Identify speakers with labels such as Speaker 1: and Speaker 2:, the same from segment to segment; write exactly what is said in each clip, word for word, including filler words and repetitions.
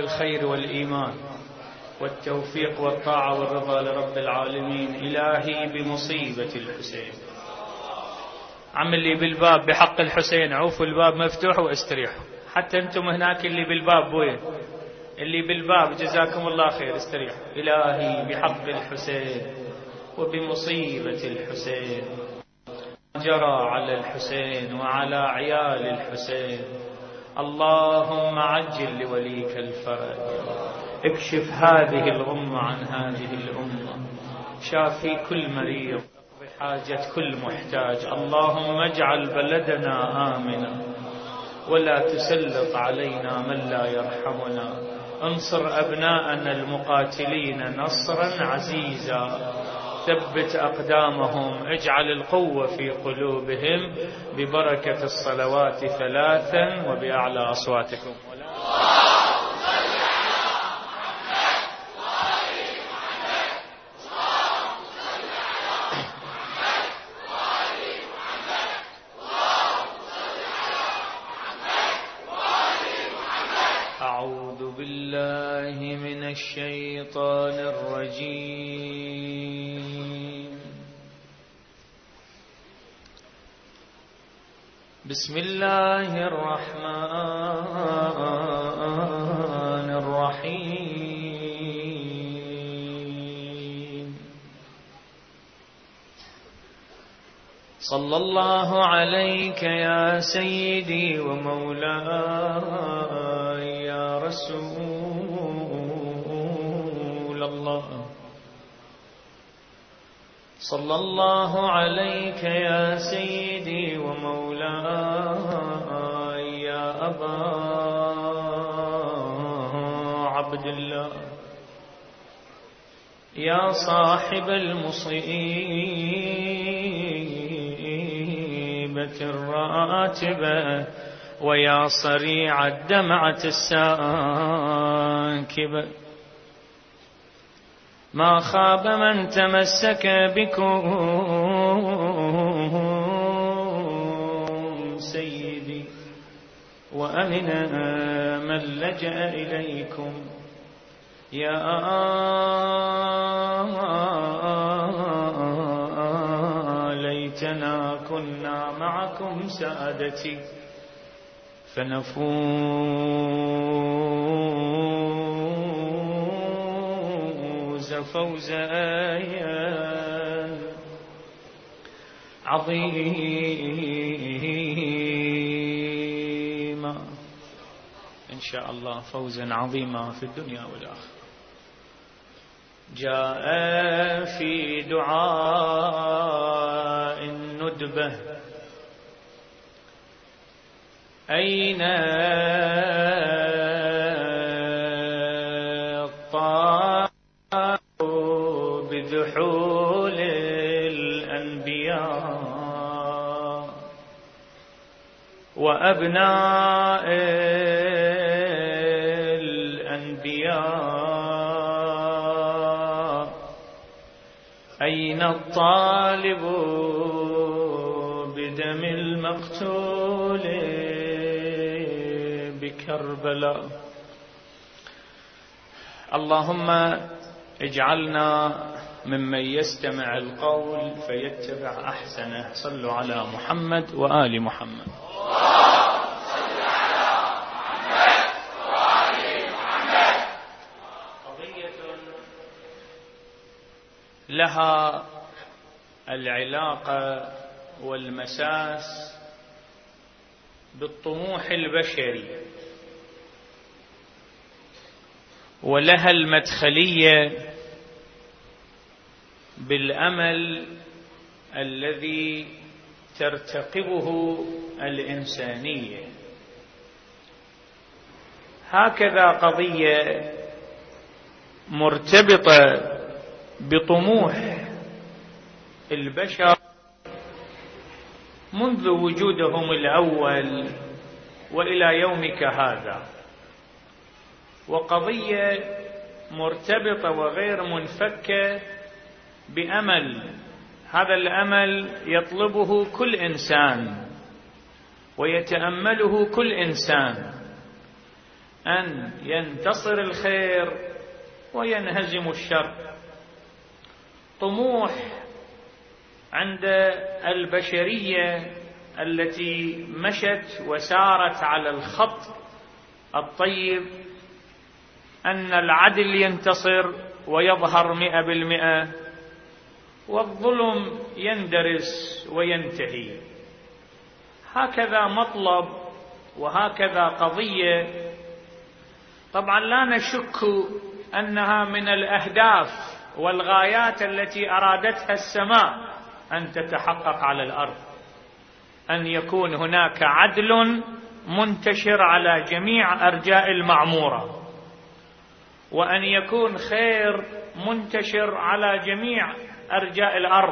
Speaker 1: الخير والإيمان والتوفيق والطاعة والرضا لرب العالمين. إلهي بمصيبة الحسين. عم اللي بالباب بحق الحسين عوفوا الباب مفتوح واستريحوا، حتى انتم هناك اللي بالباب وين اللي بالباب جزاكم الله خير استريحوا. إلهي بحق الحسين وبمصيبة الحسين جرى على الحسين وعلى عيال الحسين، اللهم عجل لوليك الفرج، اكشف هذه الغمة عن هذه الأمة، شافي كل مريض، بحاجة كل محتاج. اللهم اجعل بلدنا آمنا ولا تسلط علينا من لا يرحمنا، انصر أبناءنا المقاتلين نصرا عزيزا، ثبت أقدامهم، اجعل القوة في قلوبهم ببركة الصلوات ثلاثا وبأعلى أصواتكم. أعوذ بالله من الشيطان الرجيم. بسم الله الرحمن الرحيم. صلى الله عليك يا سيدي ومولاي يا رسول الله، صلى الله عليك يا سيدي ومولاي يا أبا عبد الله، يا صاحب المصيبة الراتبة ويا صريع الدمعة الساكبة، ما خاب من تمسك بكم سيدي، وأمن من لجأ إليكم، يا ليتنا كنا معكم سادتي فنفوز فوزا عظيما إن شاء الله، فوزا عظيما في الدنيا والآخرة. جاء في دعاء الندبة أين الطائر بذحول الأنبياء وأبناء الأنبياء، أين الطالب بدم المقتول بكربلاء. اللهم اجعلنا ممن يستمع القول فيتبع أحسنه. صلوا على محمد وآل محمد. لها العلاقة والمساس بالطموح البشري، ولها المدخلية بالأمل الذي ترتقبه الإنسانية. هكذا قضية مرتبطة بطموح البشر منذ وجودهم الأول وإلى يومك هذا، وقضية مرتبطة وغير منفكة بأمل. هذا الأمل يطلبه كل إنسان ويتأمله كل إنسان، أن ينتصر الخير وينهزم الشر. طموح عند البشرية التي مشت وسارت على الخط الطيب أن العدل ينتصر ويظهر مئة بالمئة والظلم يندرس وينتهي. هكذا مطلب وهكذا قضية. طبعا لا نشك أنها من الأهداف والغايات التي أرادتها السماء أن تتحقق على الأرض، أن يكون هناك عدل منتشر على جميع أرجاء المعمورة، وأن يكون خير منتشر على جميع أرجاء الأرض.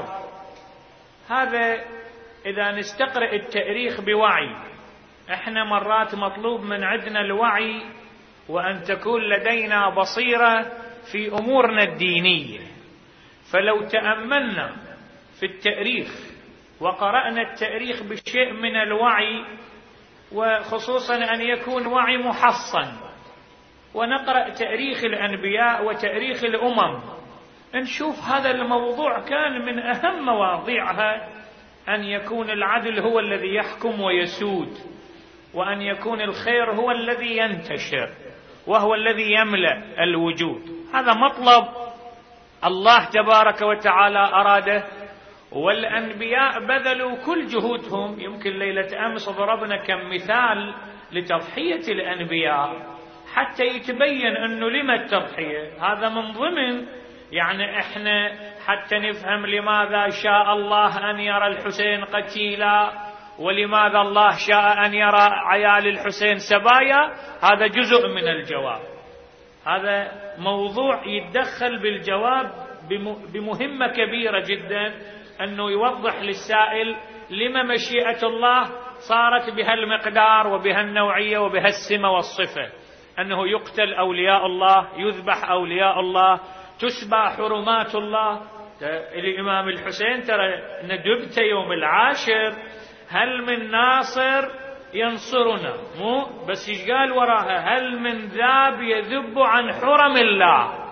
Speaker 1: هذا إذا نستقرأ التاريخ بوعي. إحنا مرات مطلوب من عندنا الوعي وأن تكون لدينا بصيرة في أمورنا الدينية. فلو تأملنا في التاريخ وقرأنا التاريخ بشيء من الوعي، وخصوصا أن يكون وعي محصن، ونقرأ تاريخ الأنبياء وتاريخ الأمم، نشوف هذا الموضوع كان من أهم مواضيعها أن يكون العدل هو الذي يحكم ويسود، وأن يكون الخير هو الذي ينتشر وهو الذي يملأ الوجود. هذا مطلب الله تبارك وتعالى أراده، والأنبياء بذلوا كل جهودهم. يمكن ليلة أمس ضربنا كم مثال لتضحية الأنبياء حتى يتبين أنه لما التضحية. هذا من ضمن يعني إحنا حتى نفهم لماذا شاء الله أن يرى الحسين قتيلا، ولماذا الله شاء أن يرى عيال الحسين سبايا. هذا جزء من الجواب. هذا موضوع يتدخل بالجواب بمهمة كبيرة جدا، أنه يوضح للسائل لما مشيئة الله صارت بهالمقدار وبهالنوعية وبهالسمة والصفة، أنه يقتل أولياء الله، يذبح أولياء الله، تسبى حرمات الله. الإمام الحسين ترى ندبت يوم العاشر هل من ناصر ينصرنا، مو بس إيش قال وراها؟ هل من ذاب يذب عن حرم الله.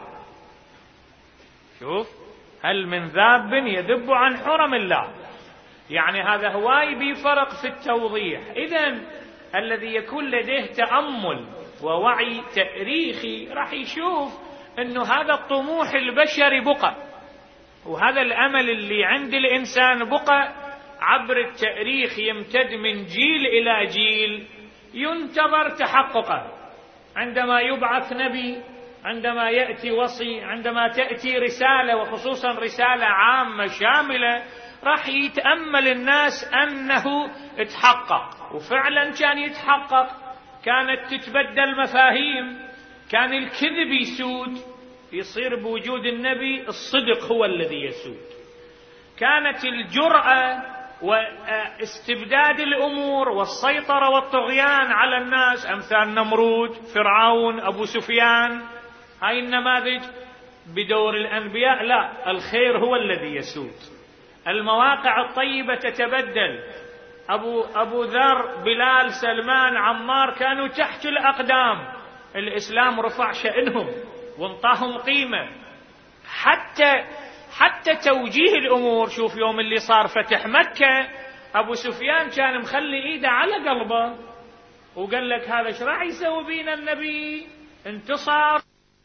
Speaker 1: شوف، هل من ذاب يذب عن حرم الله، يعني هذا هواي بفرق في التوضيح. إذن الذي يكون لديه تأمل ووعي تاريخي راح يشوف أنه هذا الطموح البشري بقى، وهذا الأمل اللي عند الإنسان بقى عبر التاريخ، يمتد من جيل إلى جيل، ينتظر تحققه. عندما يبعث نبي، عندما يأتي وصي، عندما تأتي رسالة، وخصوصا رسالة عامة شاملة، راح يتأمل الناس أنه اتحقق. وفعلا كان يتحقق. كانت تتبدل مفاهيم، كان الكذب يسود، يصير بوجود النبي الصدق هو الذي يسود. كانت الجرأة واستبداد الأمور والسيطرة والطغيان على الناس، أمثال نمرود، فرعون، أبو سفيان. هاي النماذج بدور الأنبياء لا، الخير هو الذي يسود. المواقع الطيبة تتبدل. أبو, أبو ذر، بلال، سلمان، عمار كانوا تحت الأقدام. الإسلام رفع شأنهم وانطاهم قيمة. حتى حتى توجيه الأمور. شوف يوم اللي صار فتح مكة، أبو سفيان كان مخلي إيده على قلبه وقال لك هذا ايش راح يسوي بينا النبي؟ انتصر.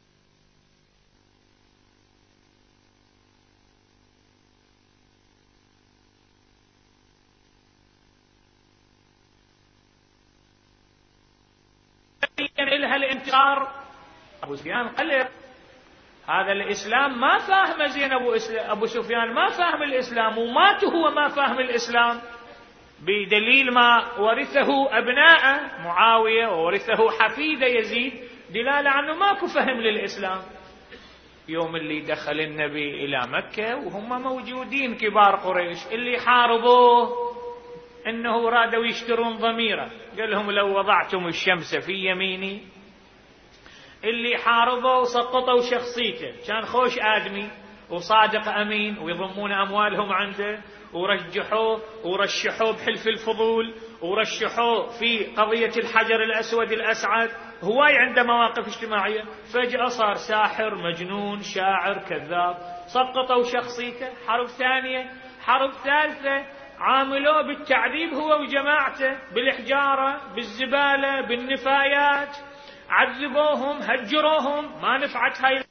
Speaker 1: لها الانتصار. أبو سفيان قلب. هذا الإسلام ما فاهم زين. أبو, أبو سفيان ما فاهم الإسلام، ومات هو ما فاهم الإسلام، بدليل ما ورثه أبناءه معاوية وورثه حفيده يزيد، دلالة عنه ماكو فهم للإسلام. يوم اللي دخل النبي إلى مكة وهم موجودين كبار قريش اللي حاربوه إنه رادوا يشترون ضميره، قال لهم لو وضعتم الشمس في يميني. اللي حاربوا وسقطوا شخصيته، كان خوش آدمي وصادق أمين، ويضمون أموالهم عنده، ورجحوه ورشحوه بحلف الفضول، ورشحوه في قضية الحجر الأسود الأسعد، هواي عنده مواقف اجتماعية، فجأة صار ساحر مجنون شاعر كذاب، سقطوا شخصيته. حرب ثانية، حرب ثالثة، عاملوه بالتعذيب هو وجماعته، بالحجارة، بالزبالة، بالنفايات، عذبوهم، هجروهم، ما نفعت هاي.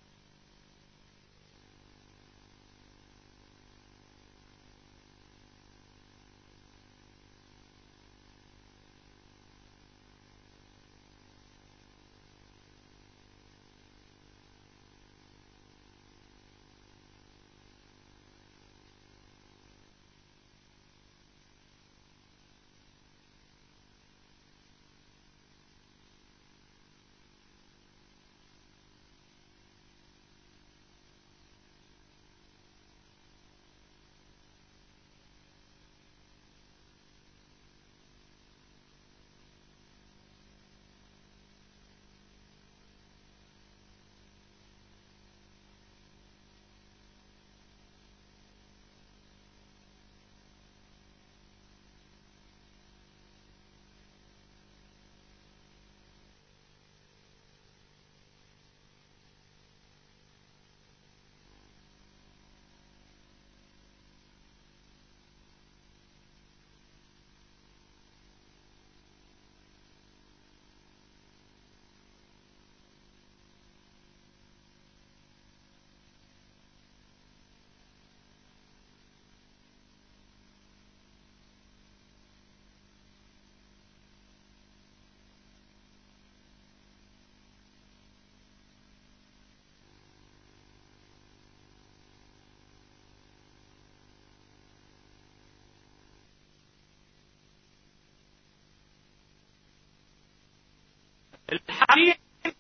Speaker 1: الحديث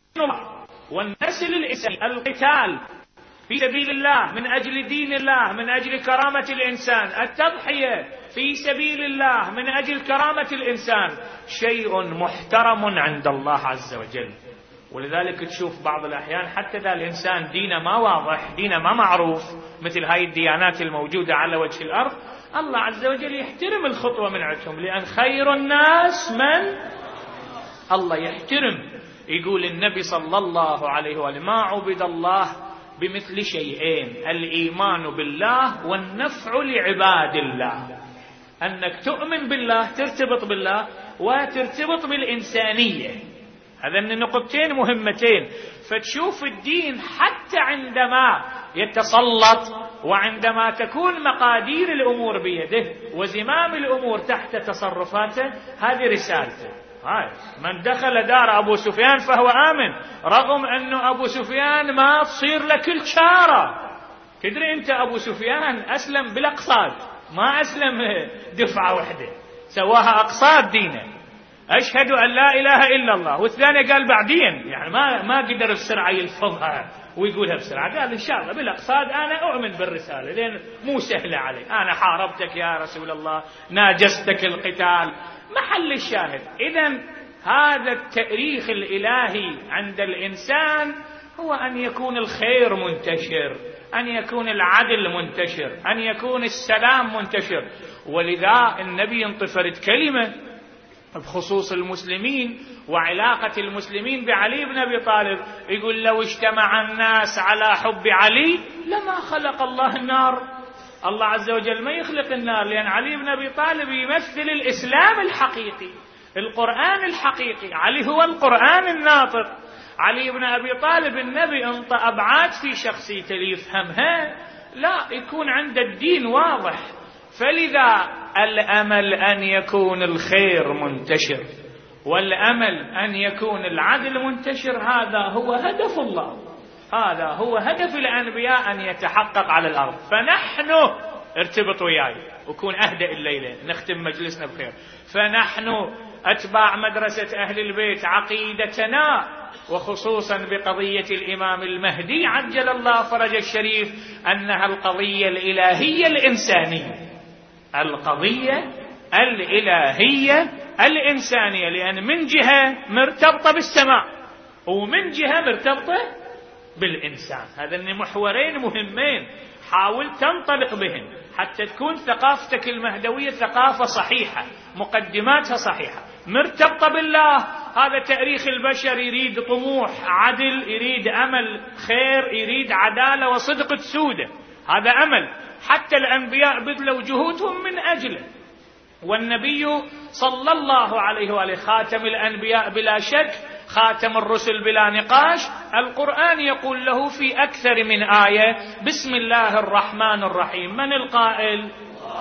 Speaker 1: والنسل الإنساني، القتال في سبيل الله من أجل دين الله، من أجل كرامة الإنسان، التضحية في سبيل الله من أجل كرامة الإنسان شيء محترم عند الله عز وجل. ولذلك تشوف بعض الأحيان حتى ذا الإنسان دينه ما واضح، دينه ما معروف، مثل هاي الديانات الموجودة على وجه الأرض، الله عز وجل يحترم الخطوة من عندهم، لأن خير الناس من الله يحترم. يقول النبي صلى الله عليه وآله: ما عبد الله بمثل شيئين، الإيمان بالله والنفع لعباد الله. أنك تؤمن بالله، ترتبط بالله، وترتبط بالإنسانية. هذا النقطتين مهمتين. فتشوف الدين حتى عندما يتسلط وعندما تكون مقادير الأمور بيده وزمام الأمور تحت تصرفاته، هذه رسالته. هاي من دخل دار أبو سفيان فهو آمن، رغم أنه أبو سفيان ما تصير له كل شارة. تدري أنت أبو سفيان أسلم بالأقصاد، ما أسلم دفعة واحدة، سواها أقصاد دينه، أشهد أن لا إله إلا الله، والثاني قال بعدين، يعني ما ما قدر بسرعة يلفظها ويقولها بسرعة، قال إن شاء الله بالأقصاد أنا أؤمن بالرسالة، لأن مو سهلة علي، أنا حاربتك يا رسول الله، ناجستك القتال، محل الشاهد. إذن هذا التأريخ الإلهي عند الإنسان هو أن يكون الخير منتشر، أن يكون العدل منتشر، أن يكون السلام منتشر. ولذا النبي انطفرت كلمة بخصوص المسلمين وعلاقة المسلمين بعلي بن أبي طالب، يقول: لو اجتمع الناس على حب علي لما خلق الله النار. الله عز وجل ما يخلق النار، لأن علي بن أبي طالب يمثل الإسلام الحقيقي، القرآن الحقيقي. علي هو القرآن الناطق. علي بن أبي طالب النبي انطى أبعاد في شخصيته ليفهمها، لا يكون عند الدين واضح. فلذا الأمل أن يكون الخير منتشر، والأمل أن يكون العدل منتشر، هذا هو هدف الله، هذا هو هدف الأنبياء أن يتحقق على الأرض. فنحن ارتبط وياي وكون أهدأ الليلة نختم مجلسنا بخير. فنحن أتباع مدرسة أهل البيت عقيدتنا، وخصوصا بقضية الإمام المهدي عجل الله فرج الشريف، أنها القضية الإلهية الإنسانية، القضية الإلهية الإنسانية، لأن من جهة مرتبطة بالسماء ومن جهة مرتبطة بالإنسان. هذين محورين مهمين، حاول تنطلق بهم. حتى تكون ثقافتك المهدوية ثقافة صحيحة، مقدماتها صحيحة مرتبطة بالله. هذا تاريخ البشر، يريد طموح عدل، يريد أمل خير، يريد عدالة وصدق تسوده، هذا أمل حتى الأنبياء بذلوا جهودهم من أجله. والنبي صلى الله عليه وآله خاتم الأنبياء بلا شك، خاتم الرسل بلا نقاش. القرآن يقول له في أكثر من آية بسم الله الرحمن الرحيم. من القائل؟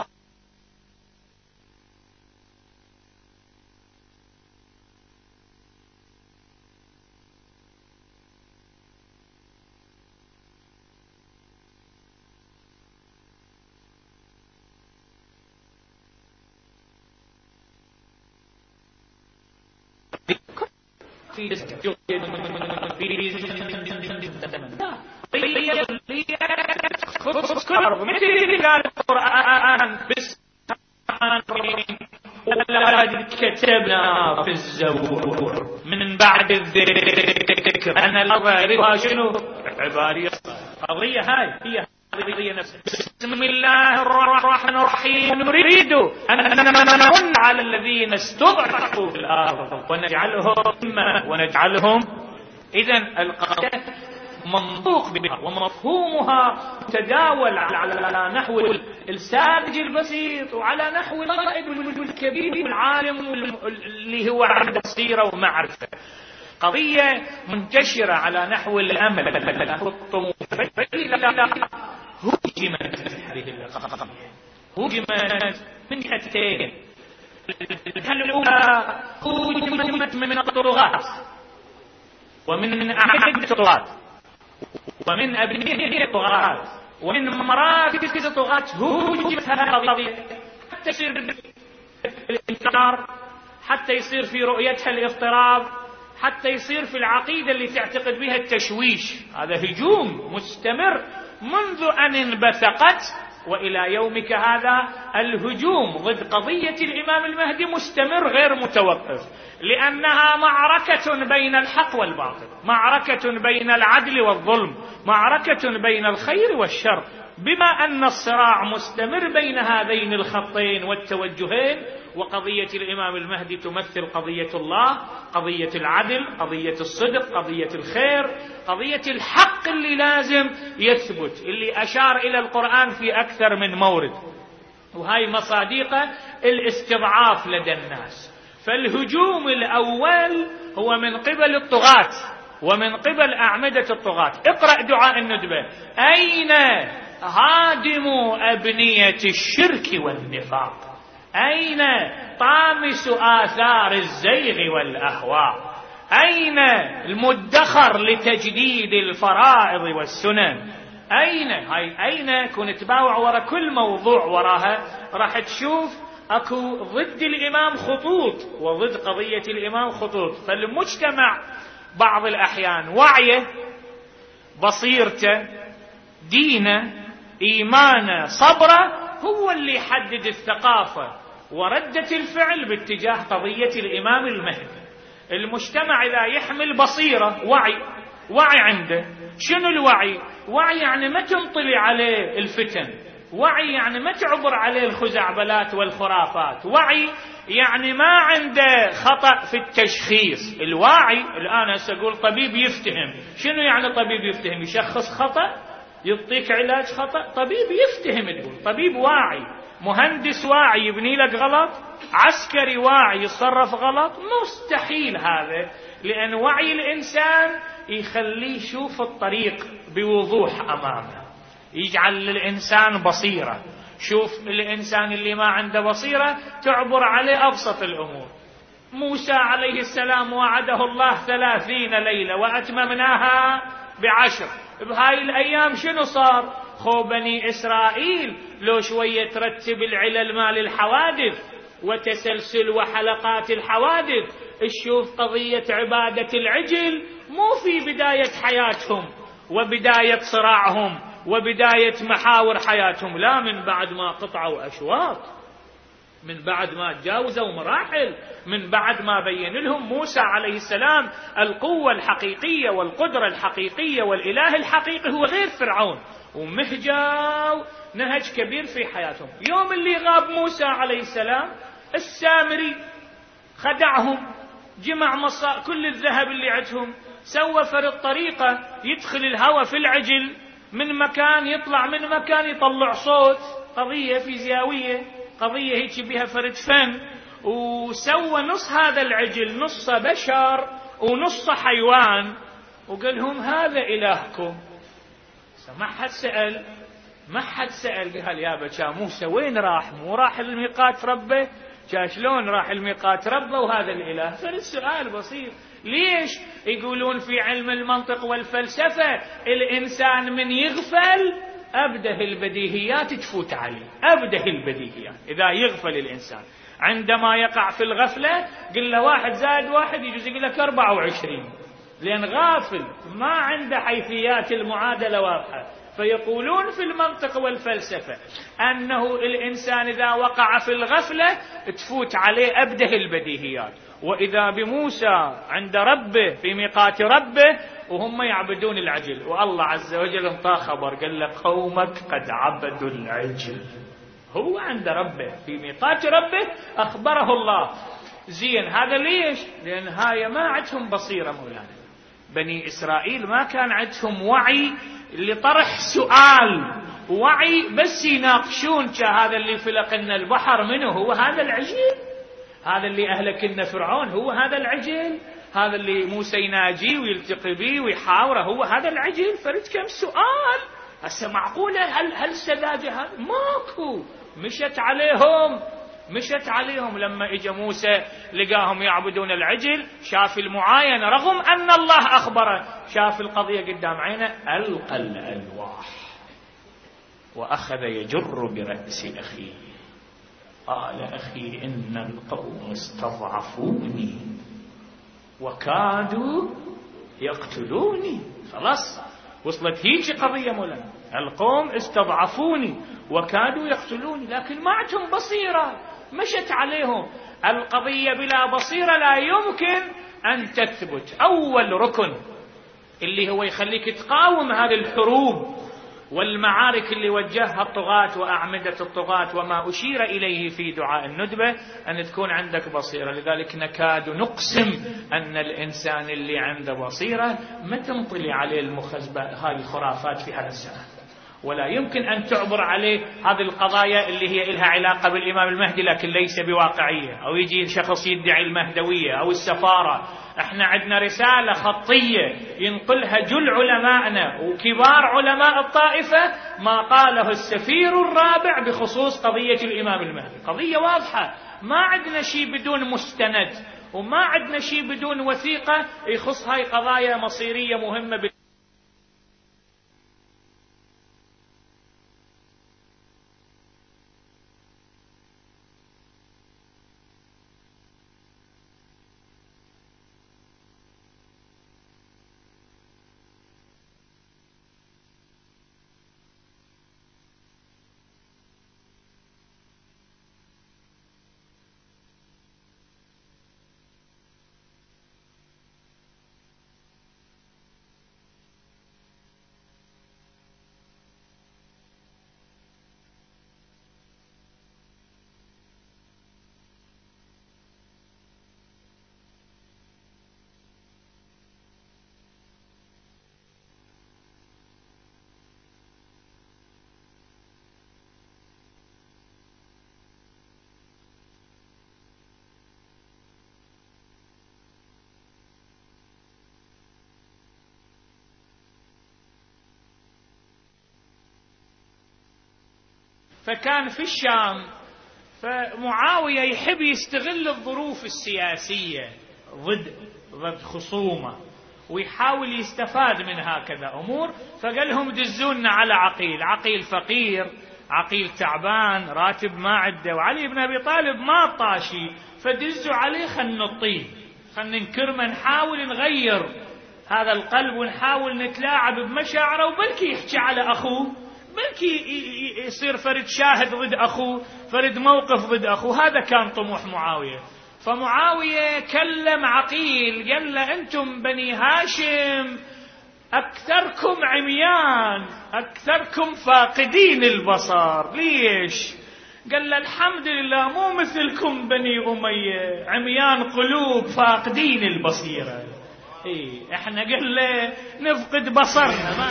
Speaker 1: ولقد كتبنا في الزبور من بعد الذكر أن الأرض شنو عبادي. قضية هاي هي قضية نفسها. بسم الله الرحمن الرحيم نريد أن نمن على الذين استضعفوا في الأرض ونجعلهم ونجعلهم إذن القضية منطوق بها ومفهومها تداول على نحو الساذج البسيط وعلى نحو القائد الكبير العالم اللي هو عنده بصيرة ومعرفة. قضية منتشرة على نحو الأمل والطموح. هجمت هذه القضية، هجمت من جهتين. الأولى هجمت من الطغاة ومن أعمدة الطغاة ومن أبنية الطغاة ومن مراكز الطغاة. هجمت هذه القضية حتى يصير الانتشار، حتى يصير في رؤيتها الاضطراب، حتى يصير في العقيدة اللي تعتقد بها التشويش. هذا هجوم مستمر منذ أن انبثقت وإلى يومك هذا. الهجوم ضد قضية الإمام المهدي مستمر غير متوقف، لأنها معركة بين الحق والباطل، معركة بين العدل والظلم، معركة بين الخير والشر. بما أن الصراع مستمر بين هذين الخطين والتوجهين، وقضية الإمام المهدي تمثل قضية الله، قضية العدل، قضية الصدق، قضية الخير، قضية الحق اللي لازم يثبت، اللي أشار إلى القرآن في أكثر من مورد. وهي مصادقة الاستضعاف لدى الناس. فالهجوم الأول هو من قبل الطغاة ومن قبل أعمدة الطغاة. اقرأ دعاء الندبة: أين هادم أبنية الشرك والنفاق؟ أين طامس آثار الزيغ والأهواء؟ أين المدخر لتجديد الفرائض والسنن؟ أين هاي أين كنت باوع ورا كل موضوع وراها راح تشوف أكو ضد الإمام خطوط وضد قضية الإمام خطوط. فالمجتمع بعض الأحيان وعيه، بصيرته، دينه، إيمانه، صبره هو اللي يحدد الثقافة وردة الفعل باتجاه قضية الإمام المهدي. المجتمع إذا يحمل بصيرة، وعي، وعي عنده. شنو الوعي؟ وعي يعني ما تنطلي عليه الفتن، وعي يعني ما تعبر عليه الخزعبلات والخرافات، وعي يعني ما عنده خطأ في التشخيص. الواعي الآن سأقول طبيب يفتهم. شنو يعني طبيب يفتهم؟ يشخص خطأ، يعطيك علاج خطأ. طبيب يفتهم، تقول طبيب واعي. مهندس واعي يبني لك غلط، عسكري واعي يتصرف غلط. مستحيل هذا، لأن وعي الإنسان يخليه يشوف الطريق بوضوح أمامه، يجعل للإنسان بصيرة. شوف الإنسان اللي ما عنده بصيرة تعبر عليه أبسط الأمور. موسى عليه السلام وعده الله ثلاثين ليلة وأتممناها بعشر. بهاي الأيام شنو صار؟ خو بني إسرائيل لو شوية ترتب العلل مال الحوادث وتسلسل وحلقات الحوادث، تشوف قضية عبادة العجل مو في بداية حياتهم وبداية صراعهم وبداية محاور حياتهم، لا، من بعد ما قطعوا أشواط، من بعد ما تجاوزوا مراحل، من بعد ما بين لهم موسى عليه السلام القوة الحقيقية والقدرة الحقيقية والإله الحقيقي هو غير فرعون، ومهجوا نهج كبير في حياتهم. يوم اللي غاب موسى عليه السلام السامري خدعهم، جمع مصا كل الذهب اللي عندهم، سوى فرد طريقة يدخل الهواء في العجل من مكان يطلع من مكان يطلع صوت، قضية فيزيائية، قضية هيك بها فرد فن، وسوى نص هذا العجل نص بشر ونص حيوان، وقال لهم هذا إلهكم. ما حد سأل، ما حد سأل، قال يا بچا موسى وين راح؟ مو راح الميقات ربه؟ جا شلون راح الميقات ربه وهذا الإله؟ فالسؤال بسيط. ليش يقولون في علم المنطق والفلسفة الإنسان من يغفل أبده البديهيات تفوت عليه، أبده البديهيات. إذا يغفل الإنسان عندما يقع في الغفلة، قل له واحد زائد واحد يجوز يقول لك أربعة وعشرين، لأن غافل ما عنده حيثيات المعادلة واضحة. فيقولون في المنطق والفلسفة أنه الإنسان إذا وقع في الغفلة تفوت عليه أبده البديهيات. وإذا بموسى عند ربه في ميقات ربه وهم يعبدون العجل، والله عز وجل انطى خبر قال لك قومك قد عبدوا العجل. هو عند ربه في ميقات ربه أخبره الله. زين، هذا ليش؟ لأن هاي ما عندهم بصيرة مولانا. بني إسرائيل ما كان عندهم وعي لطرح سؤال، وعي بس يناقشون. هذا اللي فلق لنا البحر منه هو هذا العجل، هذا اللي أهلك لنا فرعون هو هذا العجل، هذا اللي موسى يناجيه ويلتقي به ويحاوره هو هذا العجل. فرد كم سؤال. هسه معقولة هل هل سذاجة هذا؟ ماكو. مشت عليهم، مشت عليهم. لما اجى موسى لقاهم يعبدون العجل، شاف المعاينة رغم أن الله أخبره، شاف القضية قدام عينه، ألقى الألواح وأخذ يجر برأس أخيه، قال أخي إن القوم استضعفوني وكادوا يقتلوني. خلاص وصلت هيك قضية مولانا، القوم استضعفوني وكادوا يقتلوني، لكن ما عندهم بصيرة، مشت عليهم القضية. بلا بصيرة لا يمكن أن تثبت. أول ركن اللي هو يخليك تقاوم هذه الحروب والمعارك اللي وجهها الطغاة وأعمدة الطغاة وما أشير إليه في دعاء الندبة، أن تكون عندك بصيرة. لذلك نكاد نقسم أن الإنسان اللي عنده بصيرة ما تنطلي عليه المخزبة هذه الخرافات في هذا الزمان، ولا يمكن أن تعبر عليه هذه القضايا اللي هي لها علاقة بالإمام المهدي لكن ليس بواقعية، أو يجي شخص يدعي المهدوية أو السفارة. احنا عندنا رسالة خطية ينقلها جل علماءنا وكبار علماء الطائفة ما قاله السفير الرابع بخصوص قضية الإمام المهدي، قضية واضحة، ما عندنا شيء بدون مستند وما عندنا شيء بدون وثيقة يخص هاي قضايا مصيرية مهمة ب... فكان في الشام، فمعاوية يحب يستغل الظروف السياسية ضد ضد خصومه ويحاول يستفاد من هكذا أمور. فقال لهم دزونا على عقيل، عقيل فقير، عقيل تعبان، راتب ما عنده، وعلي بن أبي طالب ما طاشي، فدزوا عليه خلنا نطيه، خلنا نكرمه، نحاول نغير هذا القلب ونحاول نتلاعب بمشاعره، وبلكي يحكي على أخوه بلكي يصير فرد شاهد ضد أخوه، فرد موقف ضد أخوه. هذا كان طموح معاوية. فمعاوية كلم عقيل قال له أنتم بني هاشم أكثركم عميان، أكثركم فاقدين البصر. ليش؟ قال له الحمد لله مو مثلكم بني أمية عميان قلوب فاقدين البصيرة. إيه احنا قال له نفقد بصرنا ما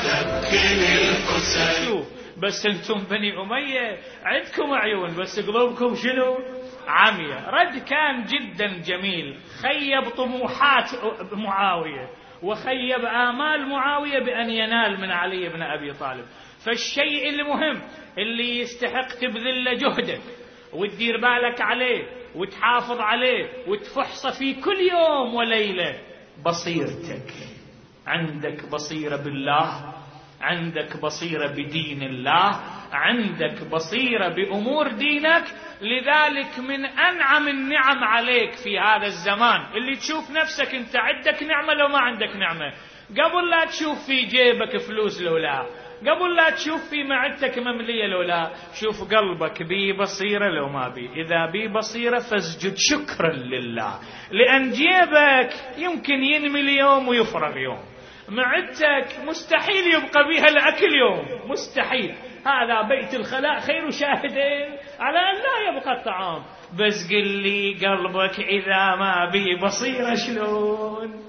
Speaker 1: شوف، بس انتم بني أمية عندكم عيون بس قلوبكم شنو؟ عمية. رد كان جدا جميل، خيب طموحات معاوية وخيب آمال معاوية بأن ينال من علي بن أبي طالب. فالشيء المهم اللي يستحق تبذل جهدك وتدير بالك عليه وتحافظ عليه وتفحصه في كل يوم وليلة بصيرتك. عندك بصيرة بالله، عندك بصيرة بدين الله، عندك بصيرة بأمور دينك. لذلك من أنعم النعم عليك في هذا الزمان اللي تشوف نفسك أنت عندك نعمة لو ما عندك نعمة، قبل لا تشوف في جيبك فلوس لو لا، قبل لا تشوف في معدتك مملية لو لا، شوف قلبك بي بصيرة لو ما بي. إذا بي بصيرة فاسجد شكرا لله، لأن جيبك يمكن ينمي اليوم ويفرغ يوم، معدتك مستحيل يبقى بها الأكل يوم، مستحيل. هذا بيت الخلاء خير شاهدين على أن لا يبقى الطعام. بس قل لي قلبك إذا ما بي بصيرة شلون؟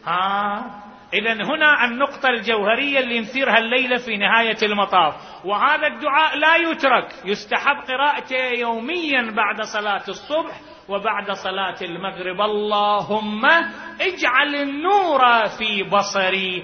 Speaker 1: ها؟ إذن هنا النقطة الجوهرية اللي نثيرها الليلة في نهاية المطاف. وهذا الدعاء لا يترك، يستحب قراءته يوميا بعد صلاة الصبح وبعد صلاة المغرب. اللهم اجعل النور في بصري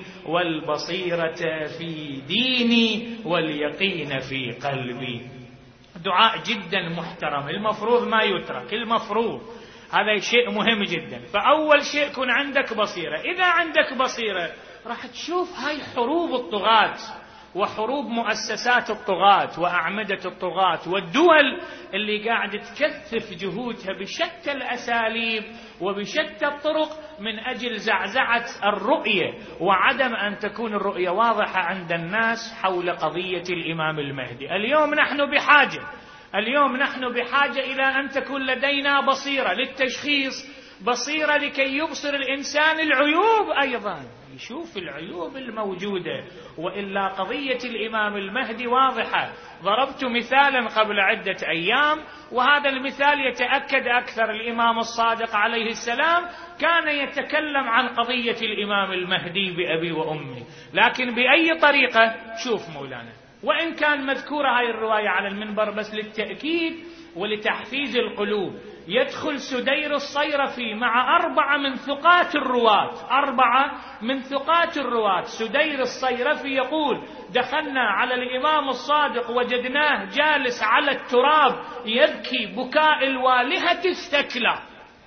Speaker 1: والبصيرة في ديني واليقين في قلبي. دعاء جدا محترم، المفروض ما يترك، المفروض هذا شيء مهم جدا. فأول شيء كن عندك بصيرة. إذا عندك بصيرة راح تشوف هاي حروب الطغاة وحروب مؤسسات الطغاة وأعمدة الطغاة والدول اللي قاعد تكثف جهودها بشتى الأساليب وبشتى الطرق من أجل زعزعة الرؤية وعدم أن تكون الرؤية واضحة عند الناس حول قضية الإمام المهدي. اليوم نحن بحاجة اليوم نحن بحاجة إلى أن تكون لدينا بصيرة للتشخيص، بصيرة لكي يبصر الإنسان العيوب أيضا، يشوف العيوب الموجودة. وإلا قضية الإمام المهدي واضحة. ضربت مثالا قبل عدة أيام وهذا المثال يتأكد أكثر. الإمام الصادق عليه السلام كان يتكلم عن قضية الإمام المهدي بأبي وأمي، لكن بأي طريقة؟ شوف مولانا، وإن كان مذكورة هاي الرواية على المنبر بس للتأكيد ولتحفيز القلوب. يدخل سدير الصيرفي مع أربعة من ثقات الرواة، أربعة من ثقات الرواة. سدير الصيرفي يقول دخلنا على الإمام الصادق وجدناه جالس على التراب يبكي بكاء الوالهة الثكلى،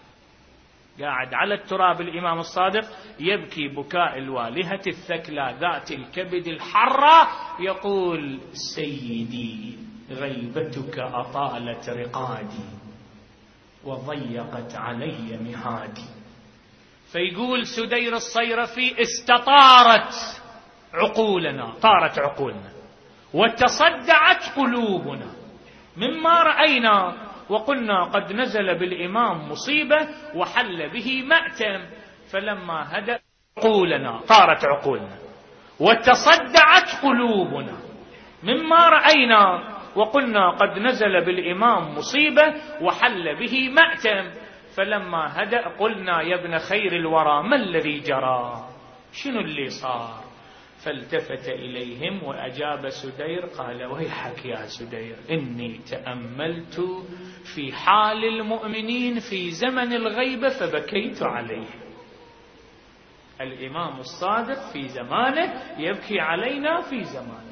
Speaker 1: قاعد على التراب الإمام الصادق يبكي بكاء الوالهة الثكلى ذات الكبد الحرة، يقول سيدي غيبتك أطالت رقادي وضيقت علي مهادي. فيقول سدير الصيرفي استطارت عقولنا، طارت عقولنا وتصدعت قلوبنا مما رأينا وقلنا قد نزل بالإمام مصيبة وحل به مأتم. فلما هدأ عقولنا، طارت عقولنا وتصدعت قلوبنا مما رأينا وقلنا قد نزل بالإمام مصيبة وحل به مأتم. فلما هدأ قلنا يا ابن خير الورى ما الذي جرى، شنو اللي صار؟ فالتفت إليهم وأجاب سدير قال ويحك يا سدير إني تأملت في حال المؤمنين في زمن الغيبة فبكيت عليه. الإمام الصادق في زمانه يبكي علينا في زمانه.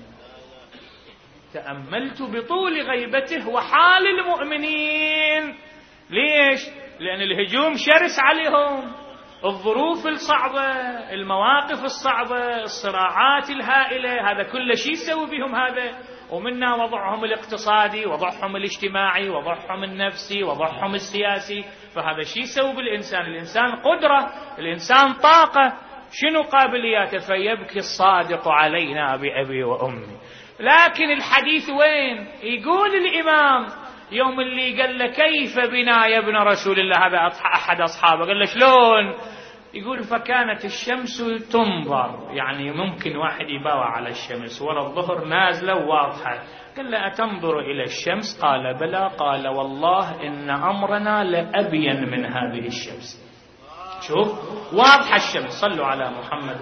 Speaker 1: تأملت بطول غيبته وحال المؤمنين. ليش؟ لأن الهجوم شرس عليهم، الظروف الصعبة، المواقف الصعبة، الصراعات الهائلة، هذا كل شيء يسوي بهم هذا. ومنا وضعهم الاقتصادي، وضعهم الاجتماعي، وضعهم النفسي، وضعهم السياسي. فهذا شيء يسوي بالإنسان. الإنسان قدرة، الإنسان طاقة، شنو قابلياته؟ فيبكي الصادق علينا بأبي وأمي. لكن الحديث وين؟ يقول الإمام يوم اللي قال له كيف بنا يا ابن رسول الله، هذا أحد أصحابه، قال له شلون؟ يقول فكانت الشمس تنظر، يعني ممكن واحد يباوع على الشمس ولا الظهر نازلة واضحة. قال له أتنظر إلى الشمس؟ قال بلى. قال والله إن أمرنا لأبين من هذه الشمس. شوف واضحة الشمس. صلوا على محمد.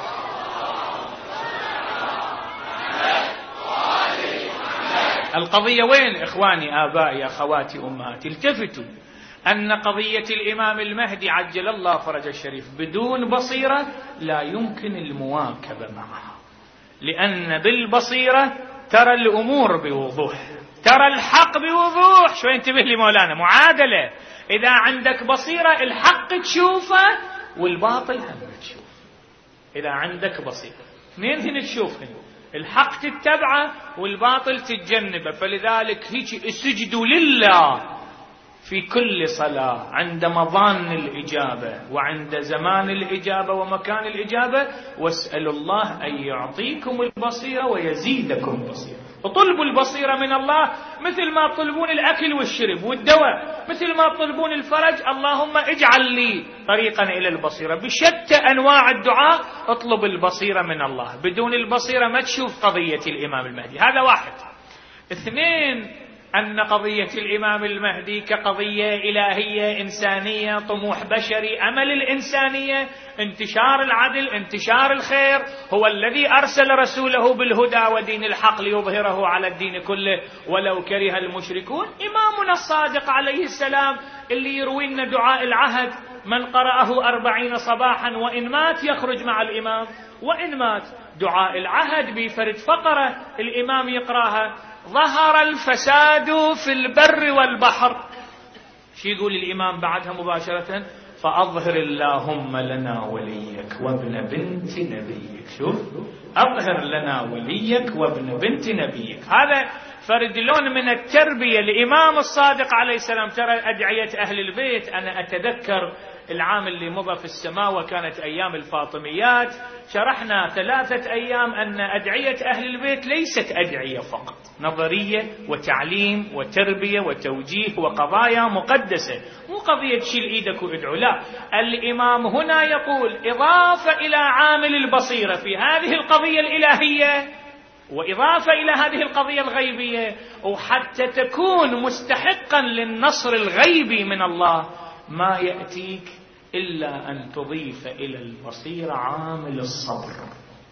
Speaker 1: القضية وين إخواني آبائي أخواتي أمهاتي؟ التفتوا أن قضية الإمام المهدي عجل الله فرج الشريف بدون بصيرة لا يمكن المواكبة معها، لأن بالبصيرة ترى الأمور بوضوح، ترى الحق بوضوح. شوي انتبه لي مولانا، معادلة. إذا عندك بصيرة الحق تشوفه والباطل هم تشوف. إذا عندك بصيرة اثنين هنا تشوفهن، الحق تتبعه والباطل تتجنبه. فلذلك هيك اسجدوا لله في كل صلاة عند مظان الإجابة وعند زمان الإجابة ومكان الإجابة، واسألوا الله أن يعطيكم البصيرة ويزيدكم بصيرة. وطلبوا البصيرة من الله مثل ما تطلبون الأكل والشرب والدواء، مثل ما تطلبون الفرج. اللهم اجعل لي طريقا إلى البصيرة. بشتى أنواع الدعاء اطلب البصيرة من الله. بدون البصيرة ما تشوف قضية الإمام المهدي. هذا واحد. اثنين، أن قضية الإمام المهدي كقضية إلهية إنسانية، طموح بشري، أمل الإنسانية، انتشار العدل، انتشار الخير. هو الذي أرسل رسوله بالهدى ودين الحق ليظهره على الدين كله ولو كره المشركون. إمامنا الصادق عليه السلام اللي يروي لنا دعاء العهد، من قرأه أربعين صباحا وإن مات يخرج مع الإمام، وإن مات دعاء العهد بفرد فقرة الإمام يقراها. ظهر الفساد في البر والبحر. شو يقول الإمام بعدها مباشرة؟ فأظهر اللهم لنا وليك وابن بنت نبيك. شوف، أظهر لنا وليك وابن بنت نبيك. هذا فرد لون من التربية الإمام الصادق عليه السلام. ترى أدعية أهل البيت، أنا أتذكر العام اللي مضى في السماء وكانت أيام الفاطميات، شرحنا ثلاثة أيام أن أدعية أهل البيت ليست أدعية فقط، نظرية وتعليم وتربية وتوجيه وقضايا مقدسة، مو قضية شيل إيدك وادعو. لا، الإمام هنا يقول إضافة إلى عامل البصيرة في هذه القضية الإلهية وإضافة إلى هذه القضية الغيبية، وحتى تكون مستحقا للنصر الغيبي من الله ما يأتيك إلا أن تضيف إلى البصيرة عامل الصبر.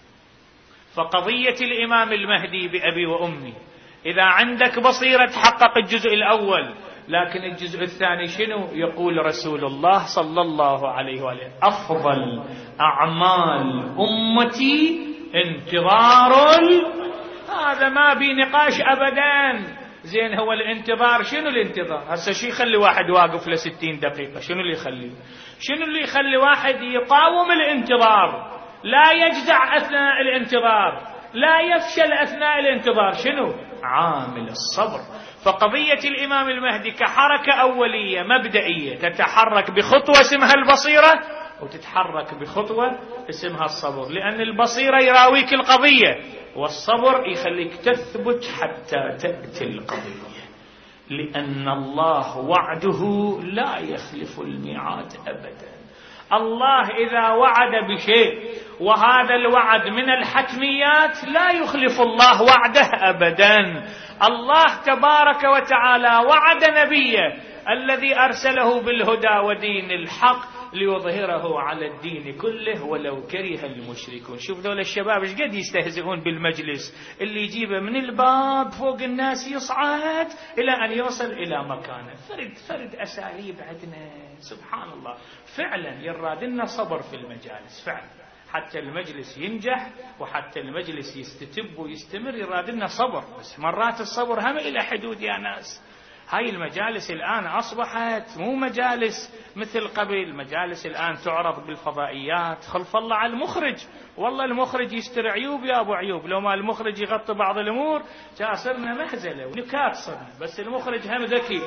Speaker 1: فقضية الإمام المهدي بأبي وأمي، إذا عندك بصيرة تحقق الجزء الأول، لكن الجزء الثاني شنو؟ يقول رسول الله صلى الله عليه وآله أفضل أعمال أمتي انتظار. هذا ما بي نقاش أبداً. زين، هو الانتظار شنو؟ الانتظار هسه شي يخلي واحد واقف لستين دقيقة؟ شنو اللي يخليه؟ شنو اللي يخلي واحد يقاوم الانتظار، لا يجزع أثناء الانتظار، لا يفشل أثناء الانتظار؟ شنو؟ عامل الصبر. فقضية الإمام المهدي كحركة أولية مبدئية تتحرك بخطوة اسمها البصيرة، وتتحرك بخطوة اسمها الصبر، لأن البصيرة يراويك القضية، والصبر يخليك تثبت حتى تأتي القضية، لأن الله وعده لا يخلف الميعاد أبدا. الله إذا وعد بشيء وهذا الوعد من الحتميات لا يخلف الله وعده أبدا. الله تبارك وتعالى وعد نبيه الذي أرسله بالهدى ودين الحق ليظهره على الدين كله ولو كره المشركون. شوف ذول الشباب ايش قد يستهزئون بالمجلس، اللي يجيبه من الباب فوق الناس يصعد إلى أن يوصل إلى مكانه. فرد فرد أساليب عندنا سبحان الله. فعلا يراد لنا صبر في المجالس فعلا، حتى المجلس ينجح وحتى المجلس يستتب ويستمر يراد لنا صبر، بس مرات الصبر هم إلى حدود يا ناس. هاي المجالس الآن أصبحت مو مجالس مثل قبل. مجالس الآن تعرض بالفضائيات، خلف الله على المخرج. والله المخرج يستر عيوب يا أبو عيوب، لو ما المخرج يغطي بعض الأمور جاء صرنا مهزلة ونكات صرنا. بس المخرج هم ذكي،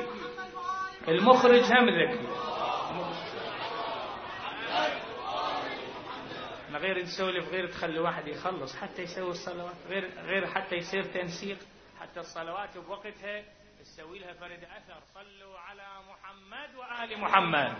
Speaker 1: المخرج هم ذكي. غير تسولف، غير تخلي واحد يخلص حتى يسوي الصلوات، غير غير حتى يصير تنسيق، حتى الصلوات بوقتها تسوي لها فرد أثر. صلوا على محمد وآل محمد.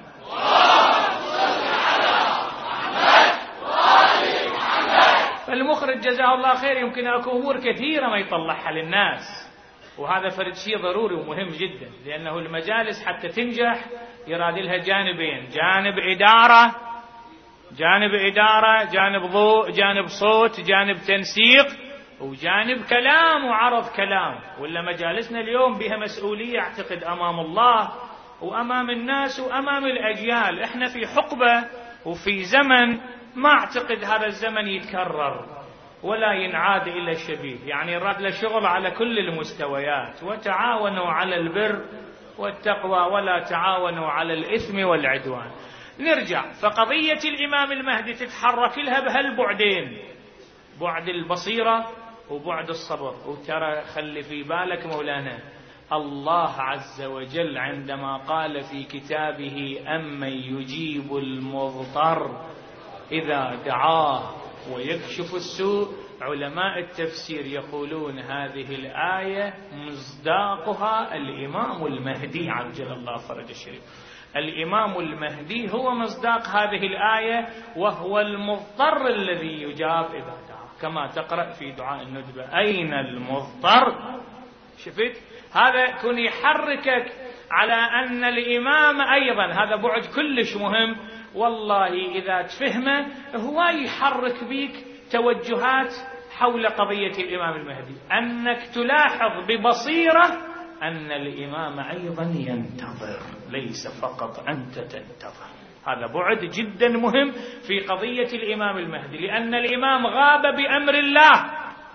Speaker 1: فالمخرج جزاه الله خير يمكن اكو امور كثيره ما يطلعها للناس، وهذا فرد شيء ضروري ومهم جدا، لانه المجالس حتى تنجح يراد لها جانبين، جانب اداره، جانب اداره، جانب ضوء، جانب صوت، جانب تنسيق، وجانب كلام وعرض كلام. ولا مجالسنا اليوم بها مسؤوليه اعتقد امام الله وامام الناس وامام الاجيال. احنا في حقبه وفي زمن ما اعتقد هذا الزمن يتكرر ولا ينعاد الى الشبيه، يعني راد له شغل على كل المستويات. وتعاونوا على البر والتقوى ولا تعاونوا على الاثم والعدوان. نرجع، فقضيه الامام المهدي تتحرك لها بهالبعدين، بعد البصيره وبعد الصبر. وترى خلي في بالك مولانا، الله عز وجل عندما قال في كتابه أمن يجيب المضطر إذا دعاه ويكشف السوء، علماء التفسير يقولون هذه الآية مصداقها الإمام المهدي عجل الله فرج الشريف. الإمام المهدي هو مصداق هذه الآية، وهو المضطر الذي يجاب إذا دعاه، كما تقرأ في دعاء الندبة أين المضطر. شفت هذا كن يحركك على أن الإمام أيضا هذا بعد كلش مهم والله، إذا تفهمه هو يحرك بيك توجهات حول قضية الإمام المهدي، أنك تلاحظ ببصيرة أن الإمام أيضا ينتظر، ليس فقط أنت تنتظر. هذا بعد جدا مهم في قضية الإمام المهدي، لأن الإمام غاب بأمر الله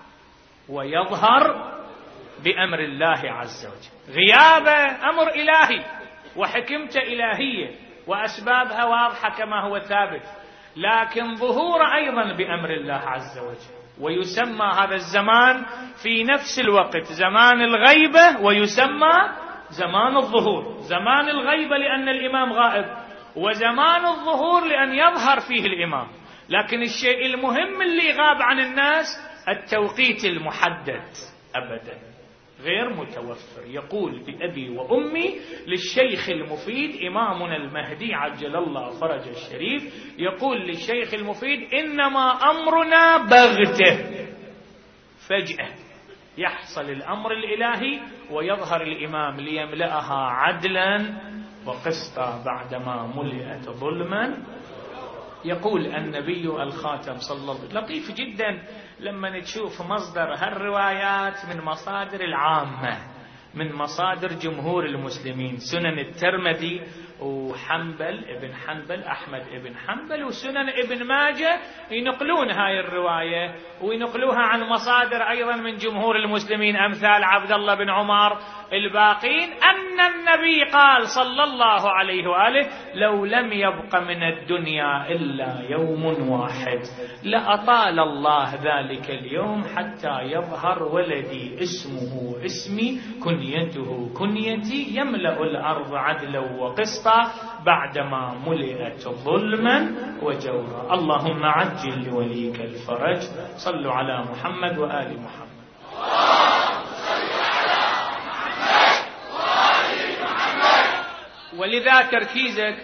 Speaker 1: ويظهر بأمر الله عز وجل. غيابه أمر إلهي وحكمته إلهية وأسبابها واضحة كما هو ثابت، لكن ظهور أيضا بأمر الله عز وجل. ويسمى هذا الزمان في نفس الوقت زمان الغيبة ويسمى زمان الظهور. زمان الغيبة لأن الإمام غائب، وزمان الظهور لأن يظهر فيه الإمام. لكن الشيء المهم اللي غاب عن الناس التوقيت المحدد أبدا غير متوفر. يقول بأبي وأمي للشيخ المفيد إمامنا المهدي عجل الله فرج الشريف، يقول للشيخ المفيد إنما أمرنا بغته، فجأة يحصل الأمر الإلهي ويظهر الإمام ليملأها عدلا وقسطا بعدما ملئت ظلما. يقول النبي الخاتم صلى الله عليه وسلم، لطيف جدا لما تشوف مصدر هالروايات من مصادر العامة، من مصادر جمهور المسلمين، سنن الترمذي وحنبل ابن حنبل أحمد ابن حنبل وسنن ابن ماجه، ينقلون هاي الرواية وينقلوها عن مصادر أيضا من جمهور المسلمين أمثال عبد الله بن عمر الباقين، أن النبي قال صلى الله عليه وآله لو لم يبق من الدنيا إلا يوم واحد لأطال الله ذلك اليوم حتى يظهر ولدي اسمه اسمي كنيته كنيتي يملأ الأرض عدلا وقسطا بعدما ملئت ظلما وجورا. اللهم عجل لوليك الفرج. صلوا على محمد وآل محمد. ولذا تركيزك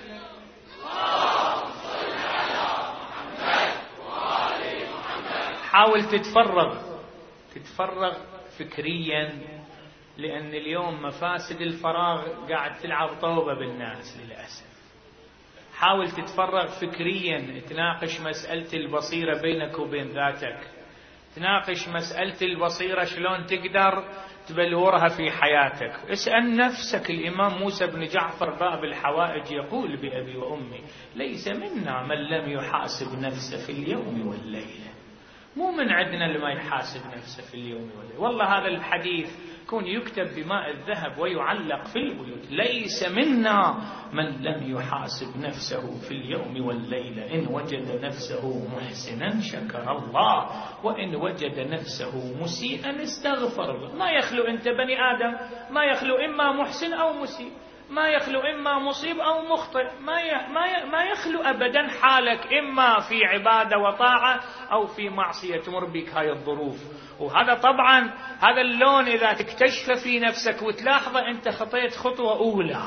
Speaker 1: حاول تتفرغ تتفرغ فكريا، لأن اليوم مفاسد الفراغ قاعد تلعب طوبة بالناس للأسف. حاول تتفرغ فكريا، تناقش مسألة البصيرة بينك وبين ذاتك، تناقش مسألة البصيرة شلون تقدر تبلورها في حياتك. اسأل نفسك. الإمام موسى بن جعفر باب الحوائج يقول بأبي وأمي ليس منا من لم يحاسب نفسه في اليوم والليلة. مو من عندنا اللي ما يحاسب نفسه في اليوم والليلة. والله هذا الحديث كون يكتب بماء الذهب ويعلق في البيوت. ليس منا من لم يحاسب نفسه في اليوم والليلة. إن وجد نفسه محسنا شكر الله، وإن وجد نفسه مسيئا استغفر الله. ما يخلو أنت بني آدم، ما يخلو إما محسن أو مسيء، ما يخلو إما مصيب أو مخطئ، ما ما يخلو أبدا حالك إما في عبادة وطاعة أو في معصية تمر بك هاي الظروف. وهذا طبعا هذا اللون إذا تكتشف في نفسك وتلاحظه أنت خطيت خطوة أولى،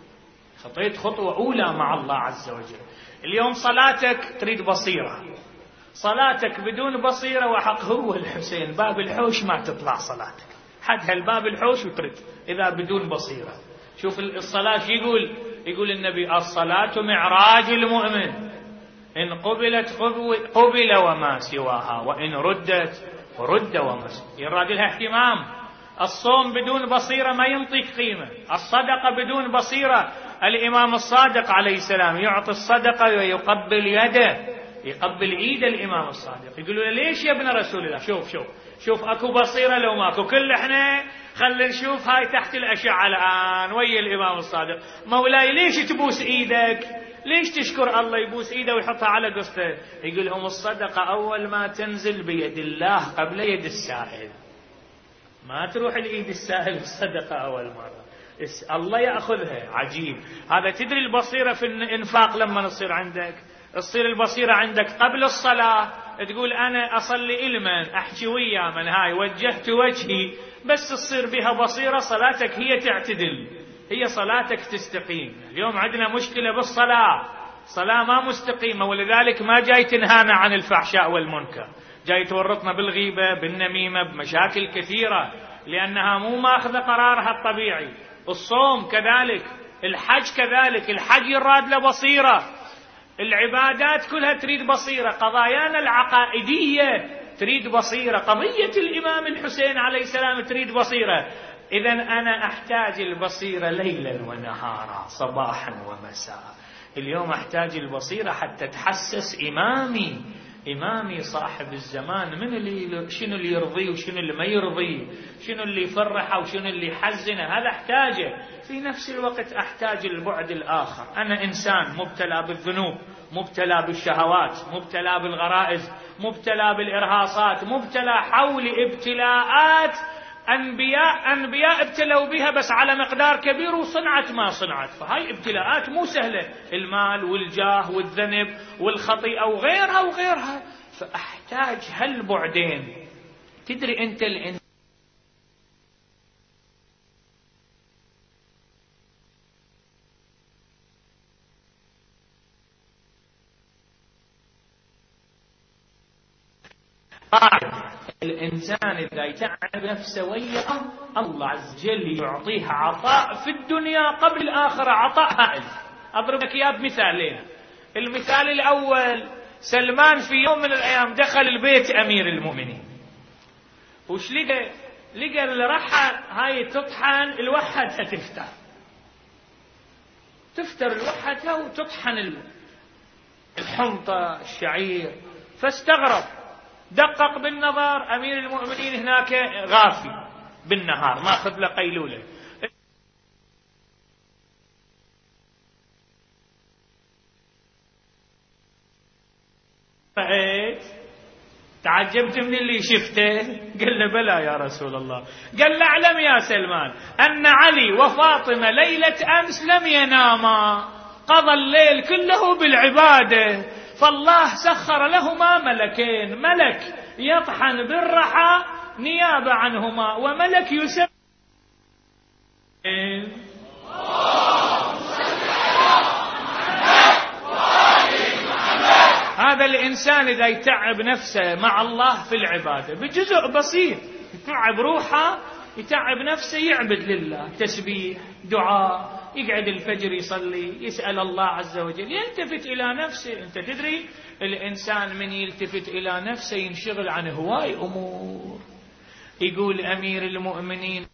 Speaker 1: خطيت خطوة أولى مع الله عز وجل. اليوم صلاتك تريد بصيرة، صلاتك بدون بصيرة وحق هو الحسين باب الحوش ما تطلع صلاتك، حد هالباب الحوش وترد إذا بدون بصيرة. شوف الصلاة شو يقول؟ يقول النبي الصلاة معراج المؤمن، إن قبلت قبل وما سواها، وإن ردت رد وما سواها. يراد لها اهتمام. الصوم بدون بصيرة ما ينطيك قيمة، الصدقة بدون بصيرة. الإمام الصادق عليه السلام يعطي الصدقة ويقبل يده، يقبل ايد الإمام الصادق. يقولوا له ليش يا ابن رسول الله؟ شوف شوف شوف اكو بصيرة لو ماكو، كل احنا خلينا نشوف هاي تحت الأشعة الآن ويا الإمام الصادق. مولاي ليش تبوس ايدك؟ ليش تشكر الله يبوس ايده ويحطها على قصته؟ يقول لهم الصدقة أول ما تنزل بيد الله قبل يد السائل، ما تروح لإيد السائل الصدقة أول مرة، الله يأخذها. عجيب هذا. تدري البصيرة في الإنفاق لما تصير عندك؟ تصير البصيرة عندك قبل الصلاة، تقول أنا أصلي إلمن أحكي ويا من هاي وجهت وجهي، بس تصير بها بصيرة صلاتك هي تعتدل، هي صلاتك تستقيم. اليوم عندنا مشكلة بالصلاة، صلاة ما مستقيمة، ولذلك ما جاي تنهانا عن الفحشاء والمنكر، جاي تورطنا بالغيبة بالنميمة بمشاكل كثيرة، لأنها مو ماخذة قرارها الطبيعي. الصوم كذلك، الحج كذلك، الحج يراد له بصيرة، العبادات كلها تريد بصيرة، قضايانا العقائدية تريد بصيرة، قضية الإمام الحسين عليه السلام تريد بصيرة. إذن أنا أحتاج البصيرة ليلا ونهارا صباحا ومساء. اليوم أحتاج البصيرة حتى تحسس إمامي، إمامي صاحب الزمان من اللي شنو اللي يرضيه وشنو اللي ما يرضيه، شنو اللي يفرحه وشنو اللي يحزنه، هذا أحتاجه. في نفس الوقت أحتاج البعد الآخر، أنا إنسان مبتلى بالذنوب، مبتلى بالشهوات، مبتلى بالغرائز، مبتلى بالإرهاصات، مبتلى حولي ابتلاءات أنبياء أنبياء ابتلوا بها بس على مقدار كبير وصنعت ما صنعت. فهاي ابتلاءات مو سهلة، المال والجاه والذنب والخطيئة وغيرها وغيرها. فأحتاج هالبعدين. تدري أنت الإنسان الإنسان إذا يتعب نفسه ويا الله عز وجل يعطيه عطاء في الدنيا قبل الآخرة، عطاء هائل. أضرب لك إياه بمثالين. المثال الأول، سلمان في يوم من الأيام دخل البيت أمير المؤمنين، وش لقى؟ لقى الرحى هاي تطحن الوحدها تفتر تفتر الوحدها وتطحن الحنطة الشعير. فاستغرب، دقق بالنظر، أمير المؤمنين هناك غافي بالنهار ما أخذ له قيلولة. رأيت تعجبت من اللي شفته؟ قال له بلى يا رسول الله. قال له اعلم يا سلمان أن علي وفاطمة ليلة أمس لم يناما، قضى الليل كله بالعبادة، فالله سخر لهما ملكين، ملك يطحن بالرحى نيابة عنهما، وملك يسبح. هذا الإنسان إذا يتعب نفسه مع الله في العبادة بجزء بسيط، يتعب روحه، يتعب نفسه، يعبد لله، تسبيح، دعاء، يقعد الفجر يصلي، يسأل الله عز وجل، يلتفت إلى نفسه. أنت تدري الإنسان من يلتفت إلى نفسه ينشغل عن هواي أمور. يقول أمير المؤمنين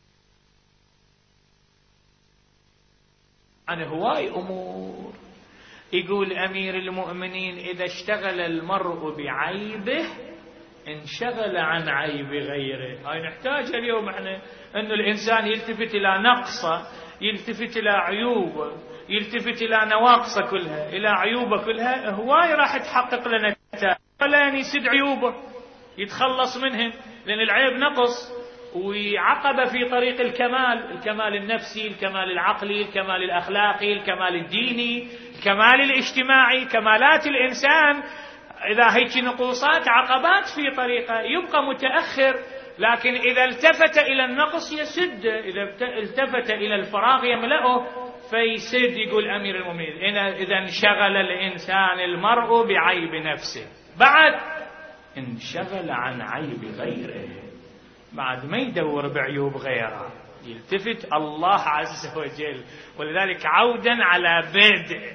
Speaker 1: عن هواي أمور، يقول أمير المؤمنين إذا اشتغل المرء بعيبه انشغل عن عيب غيره. هاي نحتاج اليوم احنا أن الإنسان يلتفت إلى نقصه، يلتفت إلى عيوبه، يلتفت إلى نواقصه كلها، إلى عيوبه كلها. هواي راح تحقق لنا نتائج، ولا يسد عيوبه يتخلص منهم، لأن العيب نقص وعقب في طريق الكمال، الكمال النفسي، الكمال العقلي، الكمال الأخلاقي، الكمال الديني، الكمال الاجتماعي، كمالات الإنسان. إذا هيك نقوصات عقبات في طريقه يبقى متأخر، لكن إذا التفت إلى النقص يسد، إذا التفت إلى الفراغ يملأه فيسد. يقول أمير المؤمنين إذا انشغل الإنسان المرء بعيب نفسه بعد انشغل عن عيب غيره، بعد ما يدور بعيوب غيره يلتفت الله عز وجل. ولذلك عودا على بدء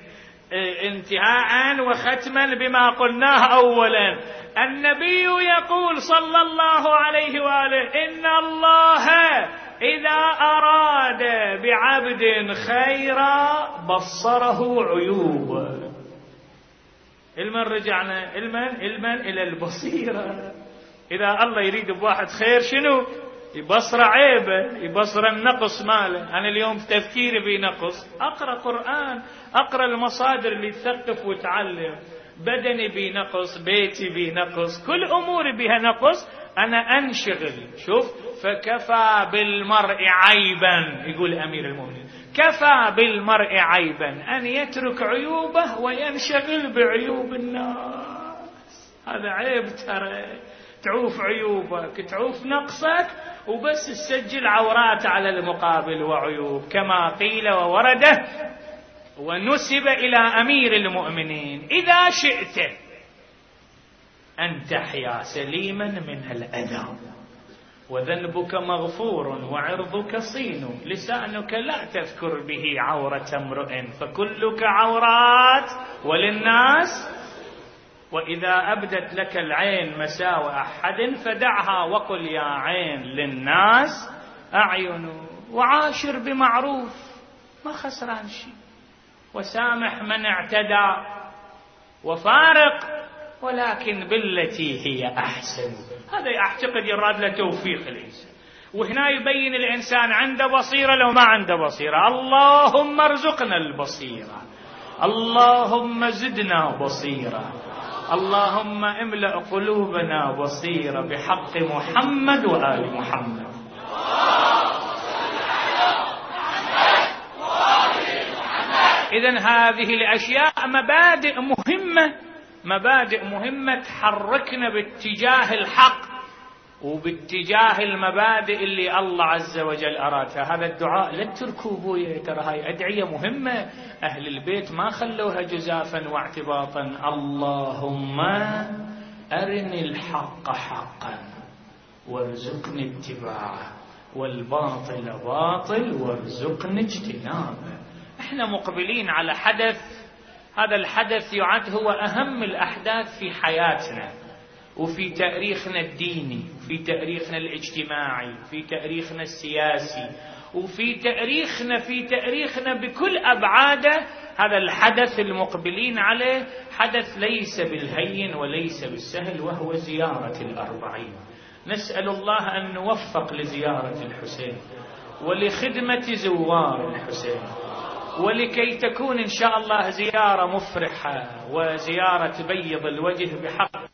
Speaker 1: انتهاء وختما بما قلناه أولا، النبي يقول صلى الله عليه وآله إن الله إذا أراد بعبد خيرا بصره عيوبه. المن رجعنا المن المن إلى البصيرة. إذا الله يريد بواحد خير شنو؟ يبصر عيبه، يبصر النقص ماله. أنا اليوم تفكيري بنقص، أقرأ قرآن، أقرأ المصادر اللي تثقف وتعلم. بدني بنقص، بيتي بنقص، كل أموري بها نقص، أنا أنشغل. شوف، فكفى بالمرء عيبا، يقول أمير المؤمنين، كفى بالمرء عيبا أن يترك عيوبه وينشغل بعيوب الناس. هذا عيب ترى، تعوف عيوبك، تعوف نقصك، وبس تسجل عورات على المقابل وعيوب، كما قيل وورده ونسب إلى أمير المؤمنين إذا شئت أن تحيا سليما من الأذى وذنبك مغفور وعرضك صين، لسانك لا تذكر به عورة امرئ فكلك عورات وللناس. وإذا أبدت لك العين مساوئ أحد فدعها وقل يا عين للناس أعين، وعاشر بمعروف، ما خسران شيء، وسامح من اعتدى، وفارق ولكن بالتي هي أحسن. هذا أعتقد يراد له توفيق الإنسان. وهنا يبين الإنسان عنده بصيرة لو ما عنده بصيرة. اللهم ارزقنا البصيرة، اللهم زدنا بصيرة، اللهم املأ قلوبنا بصيرة بحق محمد وآل محمد. إذن هذه الأشياء مبادئ مهمة، مبادئ مهمة تحركنا باتجاه الحق وباتجاه المبادئ اللي الله عز وجل أرادها. هذا الدعاء لا تتركوا بويا، ترى هاي أدعية مهمة، أهل البيت ما خلوها جزافا واعتباطا. اللهم أرني الحق حقا وارزقني اتباعه والباطل باطل وارزقني اجتنابه. احنا مقبلين على حدث، هذا الحدث يعد هو أهم الأحداث في حياتنا وفي تاريخنا الديني، في تاريخنا الاجتماعي، في تاريخنا السياسي، وفي تاريخنا في تاريخنا بكل أبعاده. هذا الحدث المقبلين عليه حدث ليس بالهين وليس بالسهل، وهو زيارة الأربعين. نسأل الله أن نوفق لزيارة الحسين ولخدمة زوار الحسين، ولكي تكون إن شاء الله زيارة مفرحة وزيارة تبيض الوجه بحق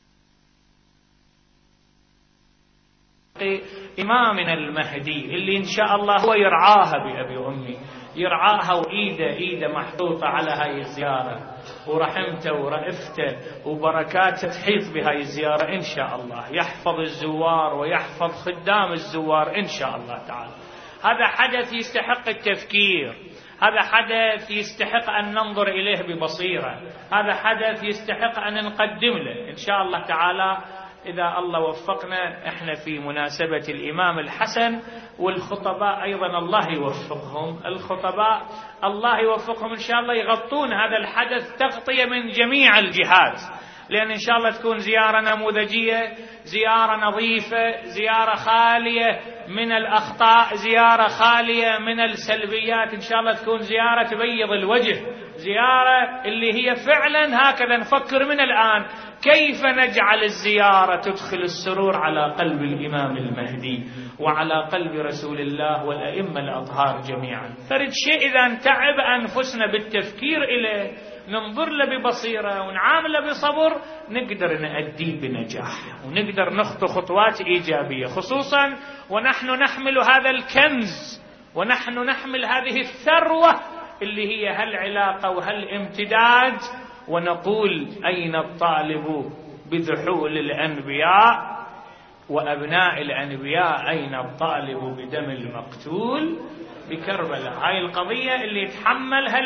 Speaker 1: إمامنا المهدي، اللي إن شاء الله هو يرعاها بأبي وأمي، يرعاها وإيده إيده محطوطة على هاي الزيارة، ورحمته ورأفته وبركاته تحيط بهاي الزيارة إن شاء الله. يحفظ الزوار ويحفظ خدام الزوار إن شاء الله تعالى. هذا حدث يستحق التفكير، هذا حدث يستحق أن ننظر إليه ببصيرة، هذا حدث يستحق أن نقدم له إن شاء الله تعالى. إذا الله وفقنا، إحنا في مناسبة الإمام الحسن، والخطباء أيضا الله يوفقهم، الخطباء الله يوفقهم إن شاء الله يغطون هذا الحدث تغطية من جميع الجهات، لأن إن شاء الله تكون زيارة نموذجية، زيارة نظيفة، زيارة خالية من الأخطاء، زيارة خالية من السلبيات، إن شاء الله تكون زيارة تبيض الوجه، زيارة اللي هي فعلا هكذا نفكر من الآن كيف نجعل الزيارة تدخل السرور على قلب الإمام المهدي وعلى قلب رسول الله والأئمة الأطهار جميعا. فرد شيء إذا نتعب أنفسنا بالتفكير إليه ننظر له ببصيرة ونعامله بصبر، نقدر نأديه بنجاح ونقدر نخطو خطوات إيجابية، خصوصا ونحن نحمل هذا الكنز ونحن نحمل هذه الثروة اللي هي هالعلاقة وهالامتداد، ونقول أين الطالب بذحول الأنبياء وأبناء الأنبياء، أين الطالب بدم المقتول بكربلاء. هاي القضية اللي يتحملها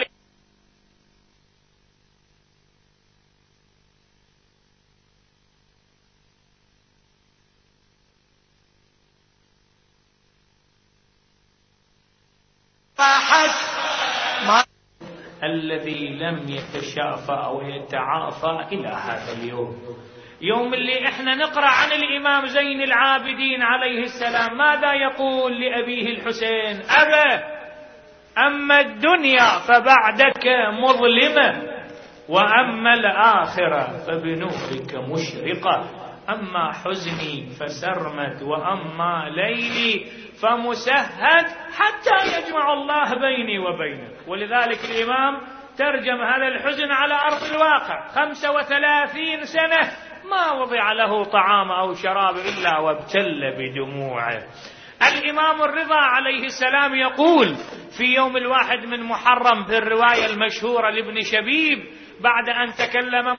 Speaker 1: الذي لم يتشافى أو يتعافى إلى هذا اليوم، يوم اللي احنا نقرأ عن الإمام زين العابدين عليه السلام ماذا يقول لأبيه الحسين: أبا، أما الدنيا فبعدك مظلمة، وأما الآخرة فبنورك مشرقة، أما حزني فسرمد، وأما ليلي فمسهد، حتى يجمع الله بيني وبينك. ولذلك الإمام ترجم هذا الحزن على أرض الواقع. خمسة وثلاثين سنة ما وضع له طعام أو شراب إلا وابتل بدموعه. الإمام الرضا عليه السلام يقول في يوم الواحد من محرم في الرواية المشهورة لابن شبيب بعد أن تكلم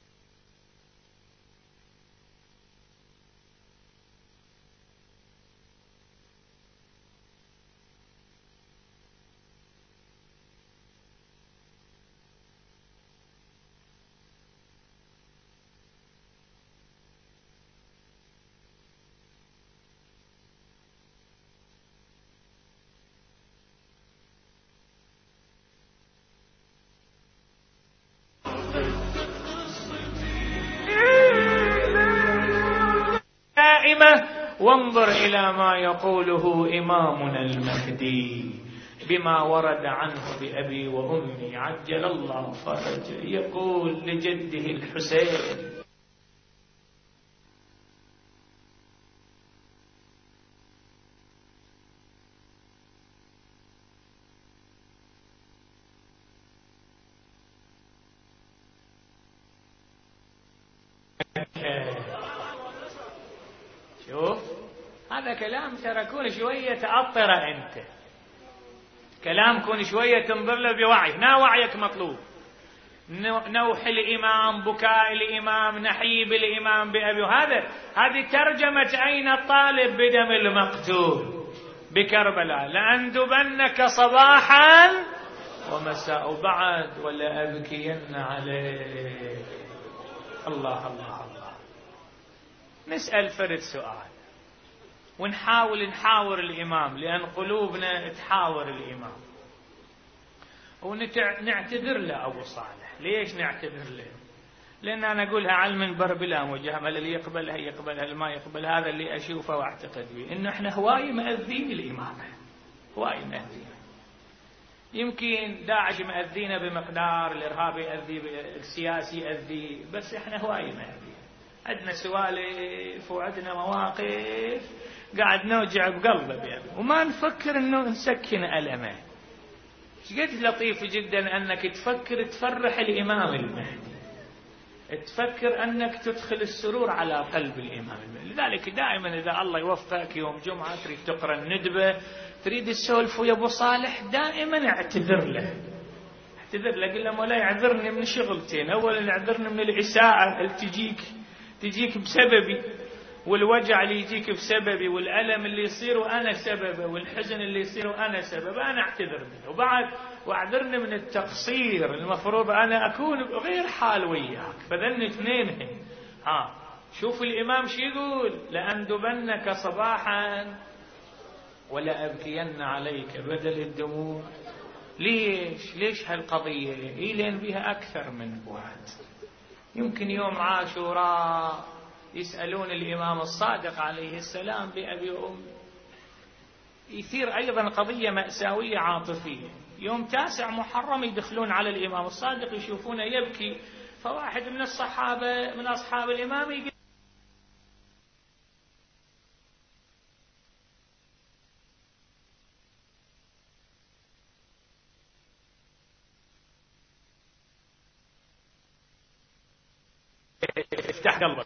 Speaker 1: وانظر إلى ما يقوله إمامنا المهدي بما ورد عنه بأبي وأمي عجل الله فرجه، يقول لجده الحسين: شوف هذا كلام ترى كون شوية تأطر، أنت كلام كون شوية تنظر له بوعي، نا وعيك مطلوب. نوح الإمام، بكاء الإمام، نحيب الإمام بأبي، هذا هذه ترجمة أين الطالب بدم المقتول بكربلاء، لأندبنك صباحا ومساء بعد ولا أبكين عليك. الله الله الله. نسأل فرد سؤال ونحاول نحاور الإمام، لأن قلوبنا تحاور الإمام، ونعتذر له أبو صالح. ليش نعتذر له؟ لأن أنا أقولها على المنبر بلا مجاملة، اللي يقبلها يقبلها، اللي ما يقبل هذا اللي أشوفه واعتقد به، إنه إحنا هواي مأذين الإمام، هواي مأذين. يمكن داعش مأذينا بمقدار، الإرهابي يأذي، السياسي يأذي، بس إحنا هواي مأذين. عندنا سوالف وعندنا مواقف قاعد نوجع بقلبه يعني، وما نفكر انه نسكن ألمه. شقد لطيف جدا انك تفكر تفرح الامام المهدي، تفكر انك تدخل السرور على قلب الامام المهدي. لذلك دائما اذا الله يوفقك يوم جمعة تريد تقرأ الندبة، تريد تسولف ويا ابو صالح، دائما اعتذر له، اعتذر له، قل له مولاي اعذرني من شغلتين، اولا اعذرني من الاساءة اللي تجيك تجيك بسببي، والوجع اللي يجيك بسببي، والألم اللي يصير وأنا سببه، والحزن اللي يصير وأنا سببه، أنا أعتذر منه. وبعد واعذرني من التقصير، المفروض أنا أكون بغير حال وياك. فذن اثنين. ها شوف الإمام شو يقول: لأندبنك صباحا ولا أبكين عليك بدل الدموع. ليش ليش هالقضية هي لين بها أكثر من بعد. يمكن يوم عاشوراء يسألون الإمام الصادق عليه السلام بأبي وأمي، يثير أيضا قضية مأساوية عاطفية. يوم تاسع محرم يدخلون على الإمام الصادق يشوفونه يبكي، فواحد من الصحابة من أصحاب الإمام يقول: افتح قلبك.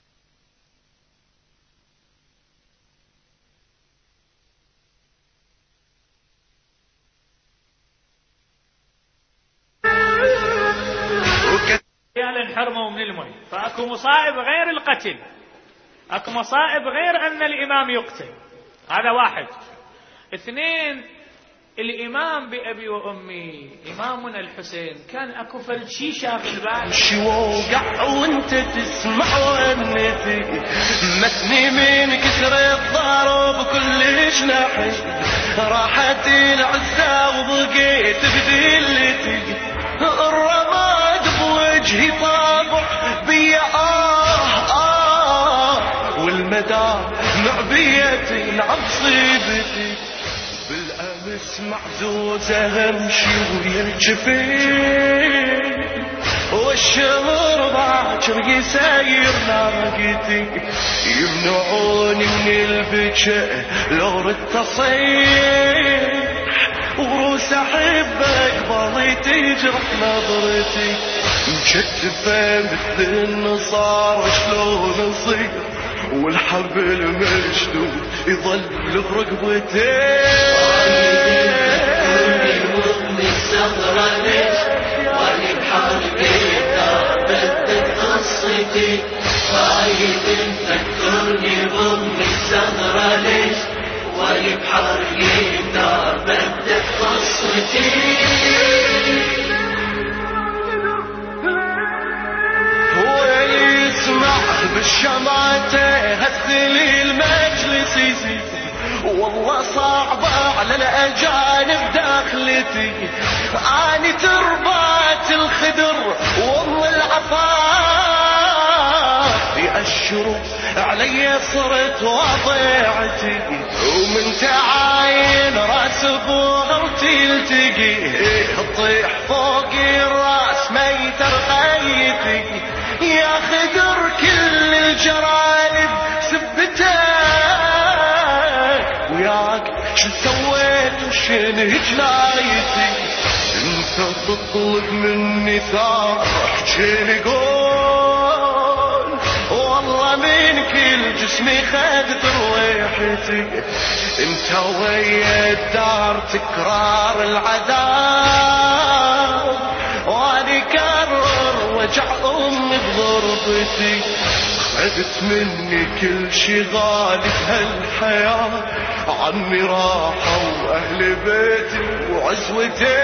Speaker 1: انحرموا من المي، فاكو مصائب غير القتل، اكو مصائب غير ان الامام يقتل. هذا واحد. اثنين، الامام بابي وامي امامنا الحسين كان اكو فل شي شاغل باله.
Speaker 2: شي وقع وانت تسمع ونتي متني من كثر الضرب كلش ناحي، راحت العزة وبقيت بدلتي، الرماد بوجهي طابع بيا آه آه، والمدى معبيتي نعم صيبتي، بالأمس معزوزة همشي ويا الجفين، والشمر باكر يساير ناقتي، يمنعوني من البكاء لو ردت اصيح، وروس احبك ظلي تجرح نظرتي، مشتفة مثل النصارى شلون اصير، والحبل مشدود يظل برقبتي،
Speaker 3: من الصغرى ليش واني بحرقتها بدت قصتي، خايف تفكرني بأم الصغرى ليش واني بحرقتها بدت قصتي.
Speaker 2: يسمع بالشمعته هالثلي المجلس يزيد، والله صعبة على الأجانب داخلتي، أني تربات الخدر والله العفاف يأشروا علي صرت وضيعتي، ومن تعاين راس بغرتي التقي، تطيح فوق الراس ما يترقيتي، يا خدر كل الجرائد سبتك، وياك شو سويت وشنو جنايتي، انت تطلب مني ثار احجيلي قول، والله من كل جسمي خذت رويحتي، انت ويا الدار تكرار العذاب، واني كرر وجع امي بضربتي، خذت مني كل شي غالي بهالحياة، عمي راحوا واهل بيتي وعزوتي،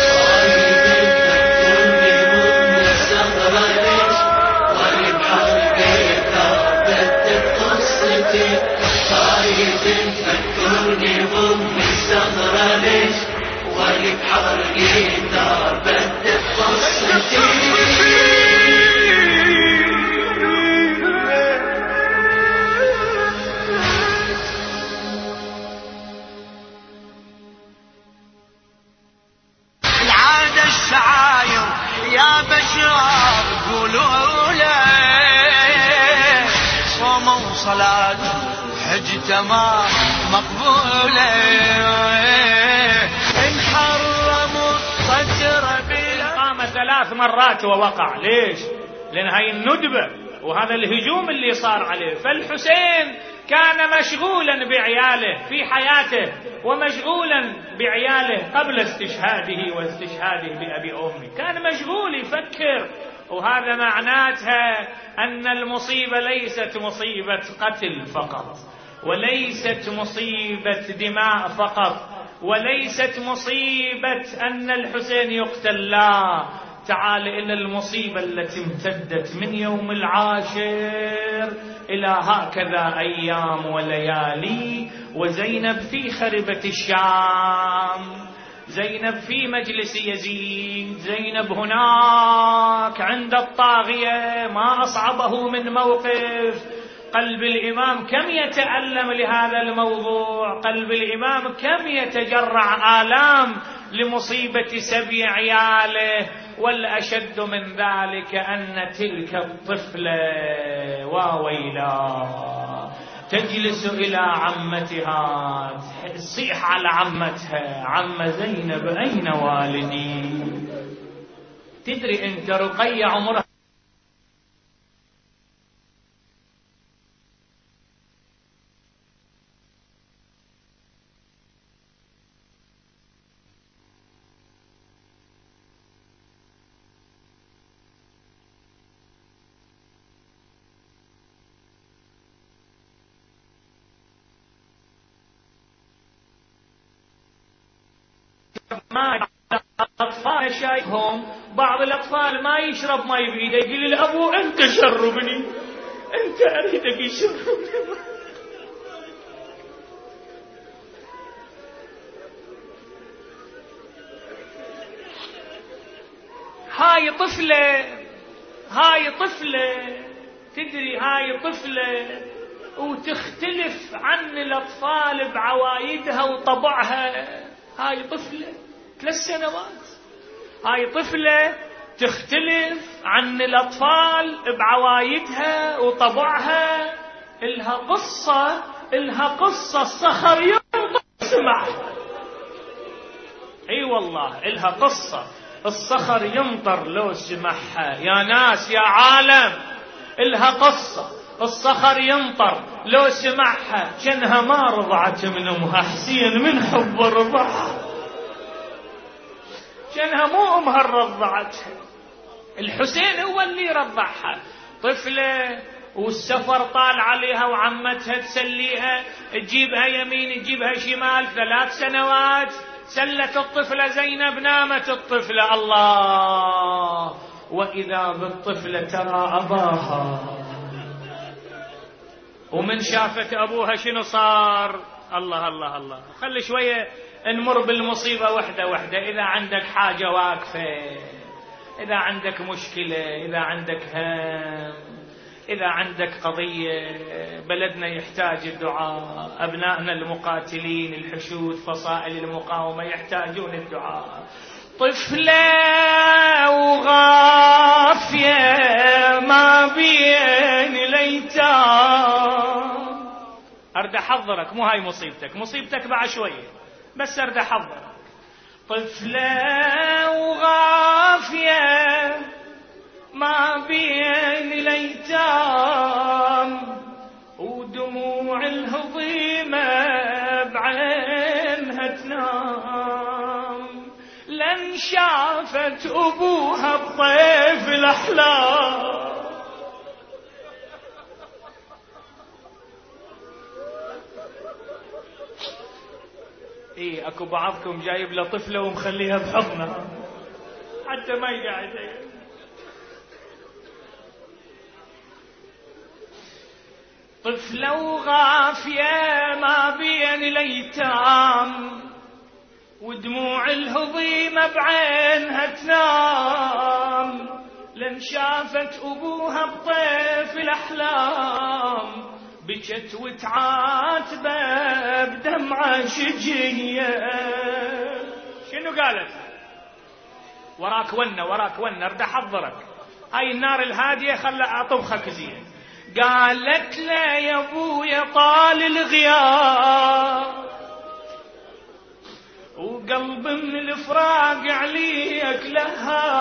Speaker 3: واني بحرقتها بدت قصتي، خايف تفكرني بأمي الصغرى ليش واني بحرقتها بدت قصتي.
Speaker 2: العادة الشعاير يا بشر قولوا له، صوم وصلاة حج تمام مقبولة، انحرموا الصدر بلا
Speaker 1: قام ثلاث مرات ووقع. ليش؟ لأن هاي الندبة وهذا الهجوم اللي صار عليه. فالحسين كان مشغولا بعياله في حياته، ومشغولا بعياله قبل استشهاده واستشهاده بأبي أمي، كان مشغول يفكر. وهذا معناتها أن المصيبة ليست مصيبة قتل فقط، وليست مصيبة دماء فقط، وليست مصيبة أن الحسين يقتل، لا، تعال إلى المصيبة التي امتدت من يوم العاشر إلى هكذا أيام وليالي، وزينب في خربة الشام، زينب في مجلس يزيد، زينب هناك عند الطاغية. ما أصعبه من موقف. قلب الإمام كم يتألم لهذا الموضوع، قلب الإمام كم يتجرع آلام لمصيبة سبي عياله. والأشد من ذلك أن تلك الطفلة واويلا تجلس إلى عمتها، تصيح على عمتها: عم زينب أين والدي؟ تدري أنت رقية عمرها الأطفال شايفهم بعض الأطفال ما يشرب ماي بإيده يقول الأبو أنت شربني، أنت أريدك يشربني. هاي طفلة هاي طفلة تدري هاي طفلة وتختلف عن الأطفال بعوايدها وطبعها. هاي طفلة ثلاث سنوات، هاي طفلة تختلف عن الأطفال بعوايدها وطبعها. إلها قصة إلها قصة الصخر ينطر سمعها. اي والله إلها قصة الصخر ينطر لو سمعها. يا ناس يا عالم إلها قصة الصخر ينطر لو سمعها. كانها ما رضعت من أمها حسين من حب رضعها، كانها مو أمها رضعتها، الحسين هو اللي رضعها. طفلة والسفر طال عليها وعمتها تسليها، تجيبها يمين تجيبها شمال. ثلاث سنوات سلت الطفلة زينب، نامت الطفلة. الله، وإذا بالطفلة ترى أباها، ومن شافت أبوها شنو صار؟ الله الله الله. خلي شوية نمر بالمصيبة وحدة وحدة. إذا عندك حاجة واقفة، إذا عندك مشكلة، إذا عندك هم، إذا عندك قضية، بلدنا يحتاج الدعاء، أبنائنا المقاتلين الحشود فصائل المقاومة يحتاجون الدعاء. طفلة وغافية ما بين الأيتام. أرد أحضرك، مو هاي مصيبتك، مصيبتك بعد شوية، بس أرد أحضرك. طفلة وغافية ما بين الأيتام، ودموع الهضيمة بعينها تنام. لن شافت أبوها بطيف الأحلام. إيه أكو بعضكم جايب له طفلة ومخليها بحضنها حتى ما يقعد. طفلة وغافية ما بين الأيتام، ودموع الهضيمة بعينها تنام. لن شافت أبوها بطيف الأحلام، بكت وتعاتبه بدمعة شجية. شنو قالت؟ وراك ونة وراك ونة، ارد أحضرك. هاي النار الهادية خلى أطبخك زين. قالت له يا ابويا طال الغياب، وقلب من الفراق عليك لها.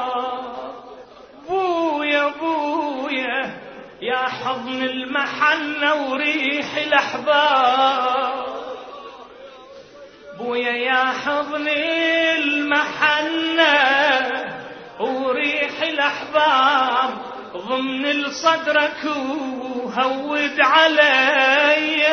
Speaker 1: بويا بويا يا حضن المحنة وريح الأحباب. بويا يا حضن المحنة وريح الأحباب، ضمن صدرك وهود علي.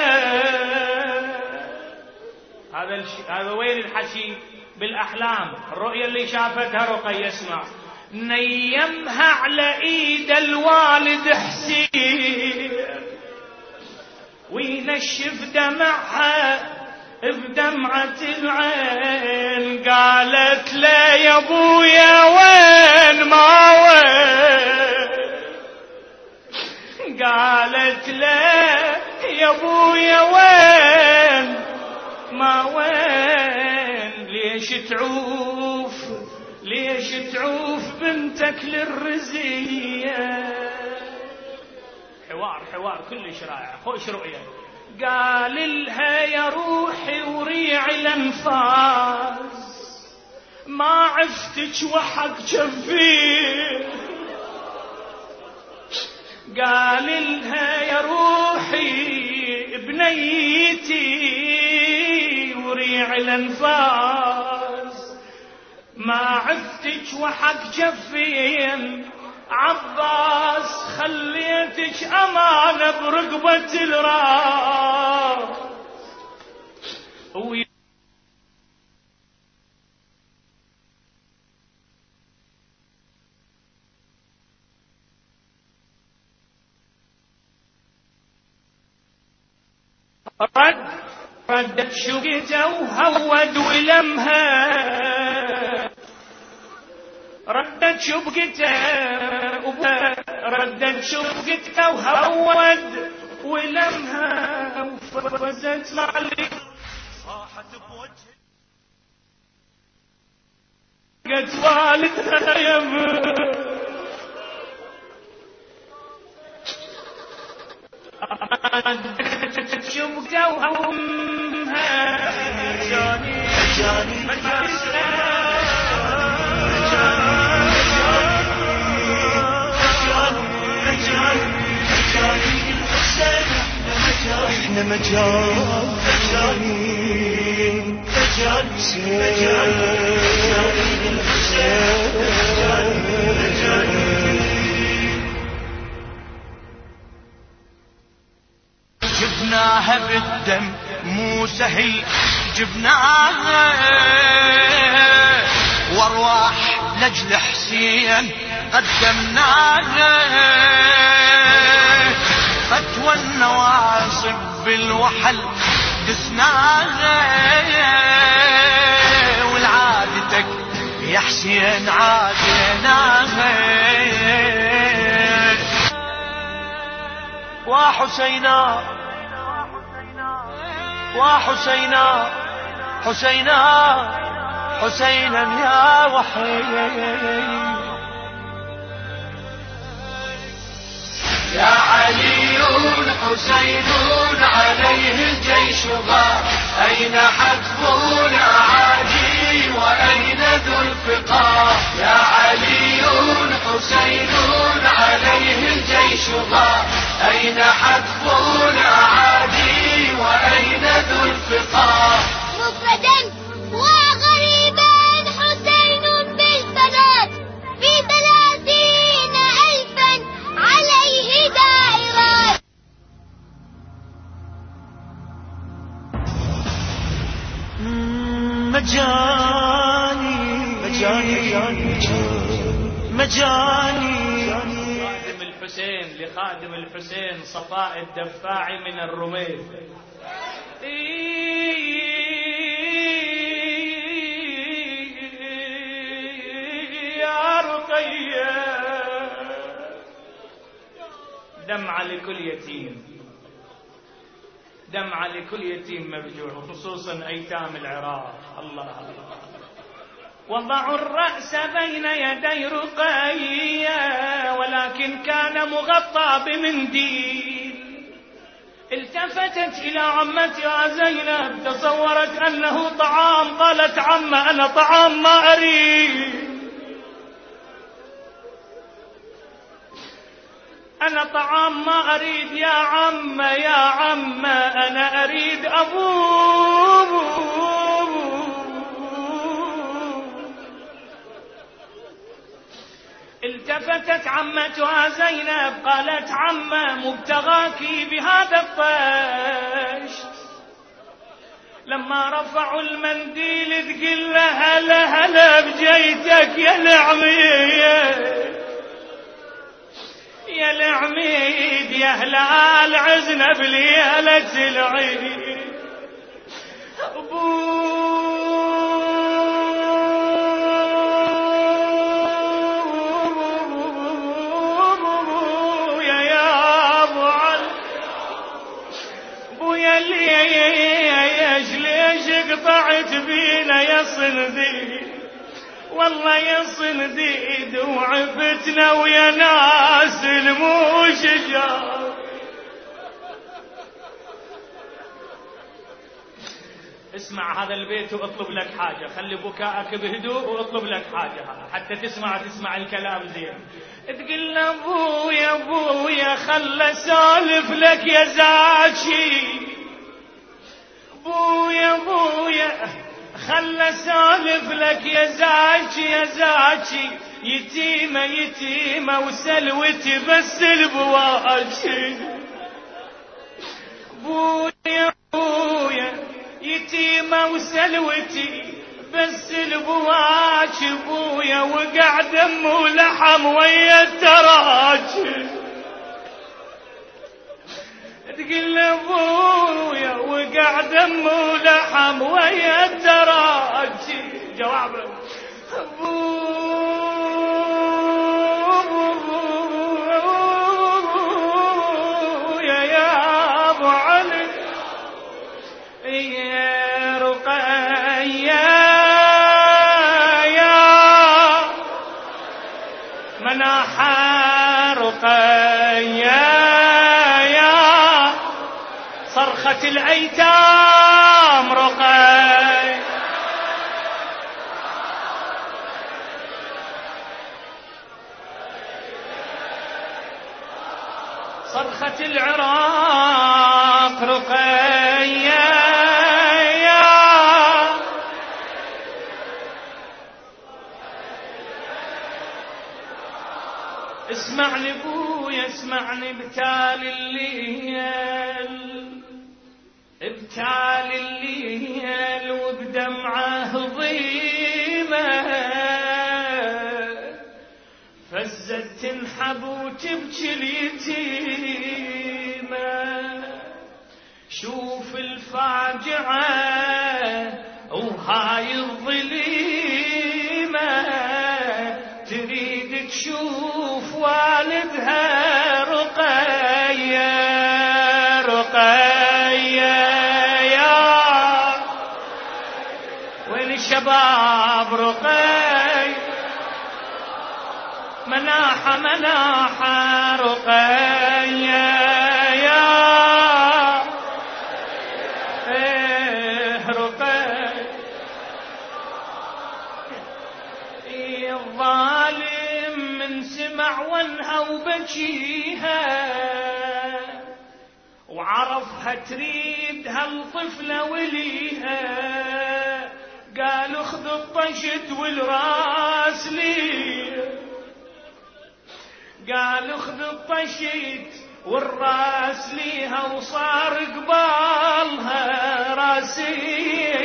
Speaker 1: هذا الش... هذا وين الحكي؟ بالأحلام، الرؤيا اللي شافتها رقية. اسمع، نيمها على ايد الوالد حسين وينشف دمعها بدمعة العين. قالت له يا ابويا وين ما وين، قالت له يا ابويا وين ما وين. ليش تعوف ليش تعوف بنتك للرزية؟ حوار حوار كلش رائع، خوش رؤية. قال لها يا روحي وريع الانفاس، ما عفتك وحق جنبي. قال لها يا روحي بنيتي وريع الانفاس، ما عفتك وحق جفين. عباس خليتك امانه برقبه الراس، رد ردت شقته وهود ولمها، ردت شبقته ردت شبقته وهود ولمها، وفزت معلي صاحت بوجه قد والدها يمه شبقته وهمها جاني جاني احنا مجانين مجانين
Speaker 2: جبناها بالدم مو سهل جبناها، وارواح لجل حسين قدمناها، فتوى النواصب بالوحل دسناها، والعادتك يا حسين عاديناها، وحسينا وحسينا حسينا حسينا يا وحي
Speaker 3: يا علي حسين عليه الجيش غار، أين حتف الأعادي وأين ذو الفقار؟ يا علي حسين عليه الجيش غار، أين حتف الأعادي وأين ذو الفقار؟
Speaker 4: مفردا وغريبا حسين بالبنات في ثلاثين ألفا عليه دائرات.
Speaker 2: مجاني مجاني مجاني
Speaker 1: خادم الحسين لخادم الحسين صفاء الدفاعي من الرميل. يا رقية دمعة لكل يتيم، دمعة لكل يتيم مبجوع، خصوصا أيتام العراق. الله الله. وضعوا الرأس بين يدي رقية ولكن كان مغطى بمنديل. التفتت إلى عمتها زينب تصورت أنه طعام، قالت عمة أنا طعام ما أريد، أنا طعام ما أريد يا عمة يا عمة، أنا أريد أبوه. التفتت عمتها زينب قالت عمة مبتغاك بهذا الطيش. لما رفعوا المنديل تقول له هلا هلا بجيتك يا العميد يا العميد يا هلال عزنا بليلة العيد. ابويا يا ابو علي ابويا ليش ليش قطعت بينا يا صنديد، والله يا صنديد وعفتنا ويا ناس المو شجار. اسمع هذا البيت واطلب لك حاجة، خلي بكاءك بهدوء واطلب لك حاجة حتى تسمع تسمع الكلام زين. تقول له ابويا ابويا خلى سالف لك يا زاكي، ابويا ابويا خلى سالف لك يا زاكي يا زاكي، يتيمة يتيمة وسلوتي بس البواكي. ابويا ابويا يتيمة وسلوتي بس البواكي، ابويا وقع دم ولحم ويا التراكي. تقول ابويا وقع دم ولحم ويا الدراج. جواب يا يا ابو علي يا رقية يا مناحة رقية يا صرخة الأيتام رقية. صرخة العراق رقية يا اسمعني ابويا اسمعني بتال الليل بتال الليل وبدمعه ضيمه فزت تنحب وتبكي اليتيمة. شوف الفاجعة وهاي الظليمة تريد تشوف والدها رقية رقية يا وين الشباب رقية مناحة مناحة رقية يا ايه رقية. الظالم من سمع وانها وبكيها وعرفها تريد هالطفلة وليها قال اخذ الطشت والراس لي قال اخذ الطشت والراس ليها وصار قبالها راسي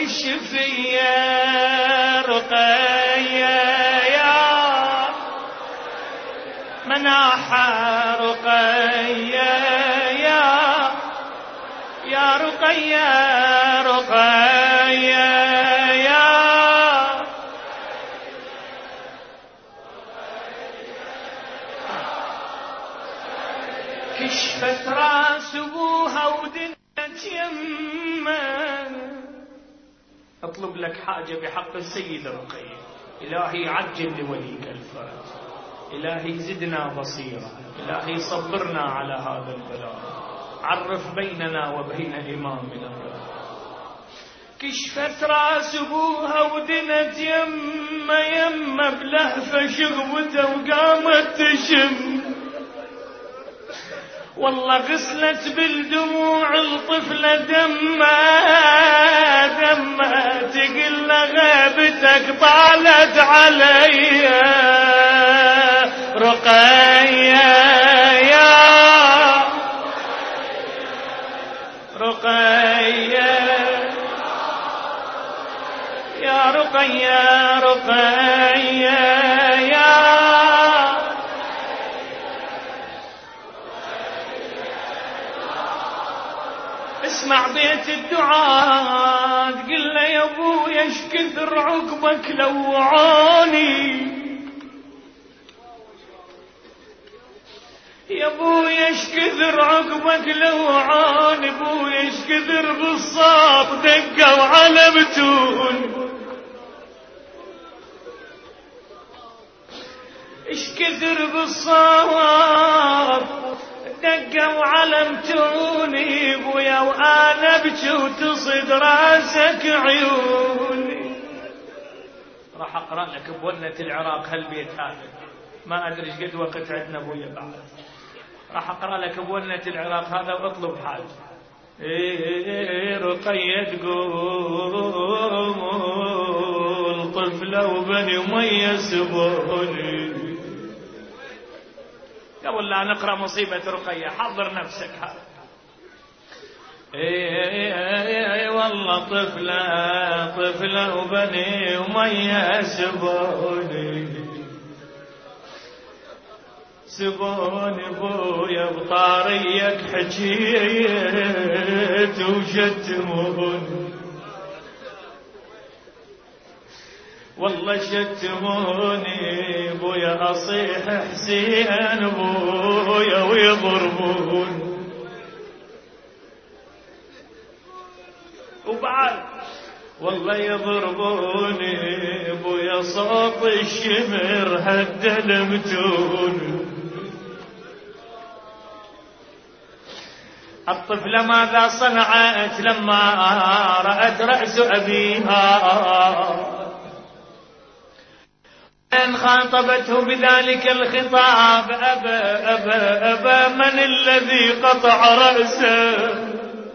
Speaker 1: الشفية رقية يا مناحة رقية يا يا رقية رقية يا كشفت راس ابوها ودنت يمه. اطلب لك حاجة بحق السيد رقية. الهي عجل لوليك الفرج، الهي زدنا بصيرة، الهي صبرنا على هذا البلاء، عرف بيننا وبين امامنا. كشفت راس ابوها ودنت يمه يمه بلهفة شغبته وقامت تشم. والله غسلت بالدموع الطفلة دمها دمها تقل غيبتك طالت علي رقية يا رقية يا رقية رقية يا اسمع بيت الدعاء تقول له يا ابويا ايش كثر عقبك لوعاني يا ابويا ايش كثر عقبك لوعاني ابويا ايش كثر بالصاب دقوا على بتون ايش كثر بالصاب دقوا على متوني ابويا وانا ابكي وتصد راسك عيوني. راح اقرا لك بولة العراق هالبيت هذا ما ادري ايش قد وقت عندنا ابويا بعد. راح اقرا لك بولة العراق هذا واطلب حاجه. ايه رقية تقول طفله وبني اميه سبوني. قبل لا نقرأ مصيبة رقية حضر نفسك هذا. اي والله طفلة طفلة وبني ومية سبوني سبوني بويا بطاريك حكيت وشتموني، والله شتموني بويا أصيح حسين بويا ويضربوني، وبعد والله يضربوني بويا صوت الشمر هدل متون. الطفلة ماذا صنعت لما رأت رأس أبيها؟ إن خاطبته بذلك الخطاب أبا أبا أبا من الذي قطع رأسه؟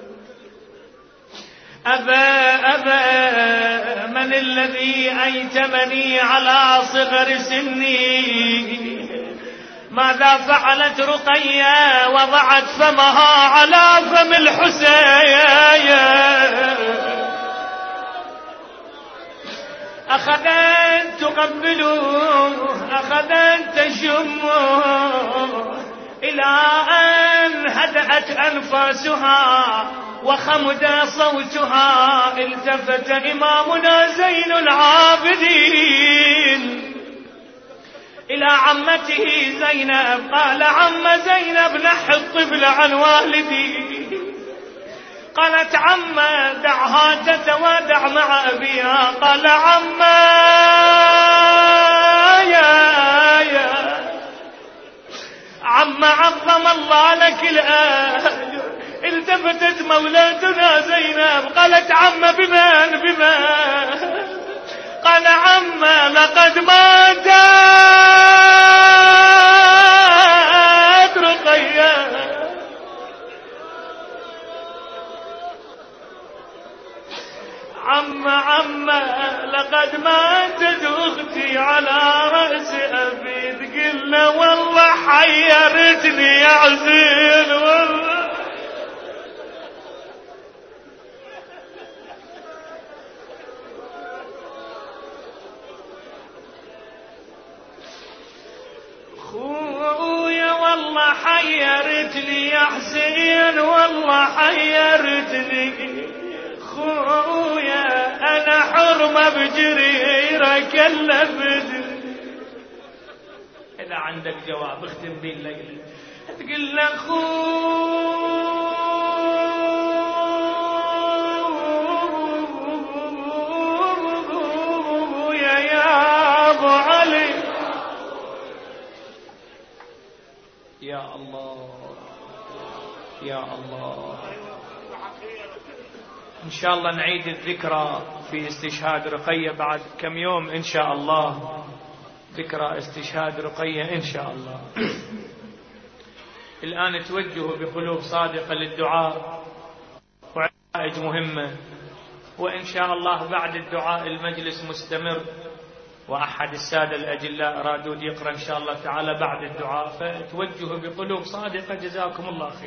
Speaker 1: أبا أبا من الذي أيتمني على صغر سني؟ ماذا فعلت رقية؟ وضعت فمها على فم الحسين، أخذت تقبله، أخذت تشمه، إلى أن هدأت أنفاسها وخمد صوتها. التفت إمامنا زين العابدين إلى عمته زينب، قال عم زينب نحي الطفل عن والدي. قالت عم دعها تتوادع مع أبيها. قال عم يا يا عم عظم الله لك الآن. التفتت مولاتنا زينب قالت عم بمن بمن؟ قال عم لقد ماتت رقية. عم عم لقد ماتت أختي على رأس أبي. تقلنا والله حيرتني يا عزيز والله. خويا والله حيرتني يا حسين، والله حيرتني خويا. أنا حرمة بجريرة كلفتني. إذا عندك جواب اختم بيه الليلة. تقول له خويا يا أبو علي. يا الله يا الله. إن شاء الله نعيد الذكرى في استشهاد رقية بعد كم يوم إن شاء الله. ذكرى استشهاد رقية إن شاء الله. الآن توجهوا بقلوب صادقة للدعاء وعائج مهمة، وإن شاء الله بعد الدعاء المجلس مستمر، وأحد السادة الأجلاء أرادوا يقرأ إن شاء الله تعالى بعد الدعاء، فتوجهوا بقلوب صادقة جزاكم الله خير.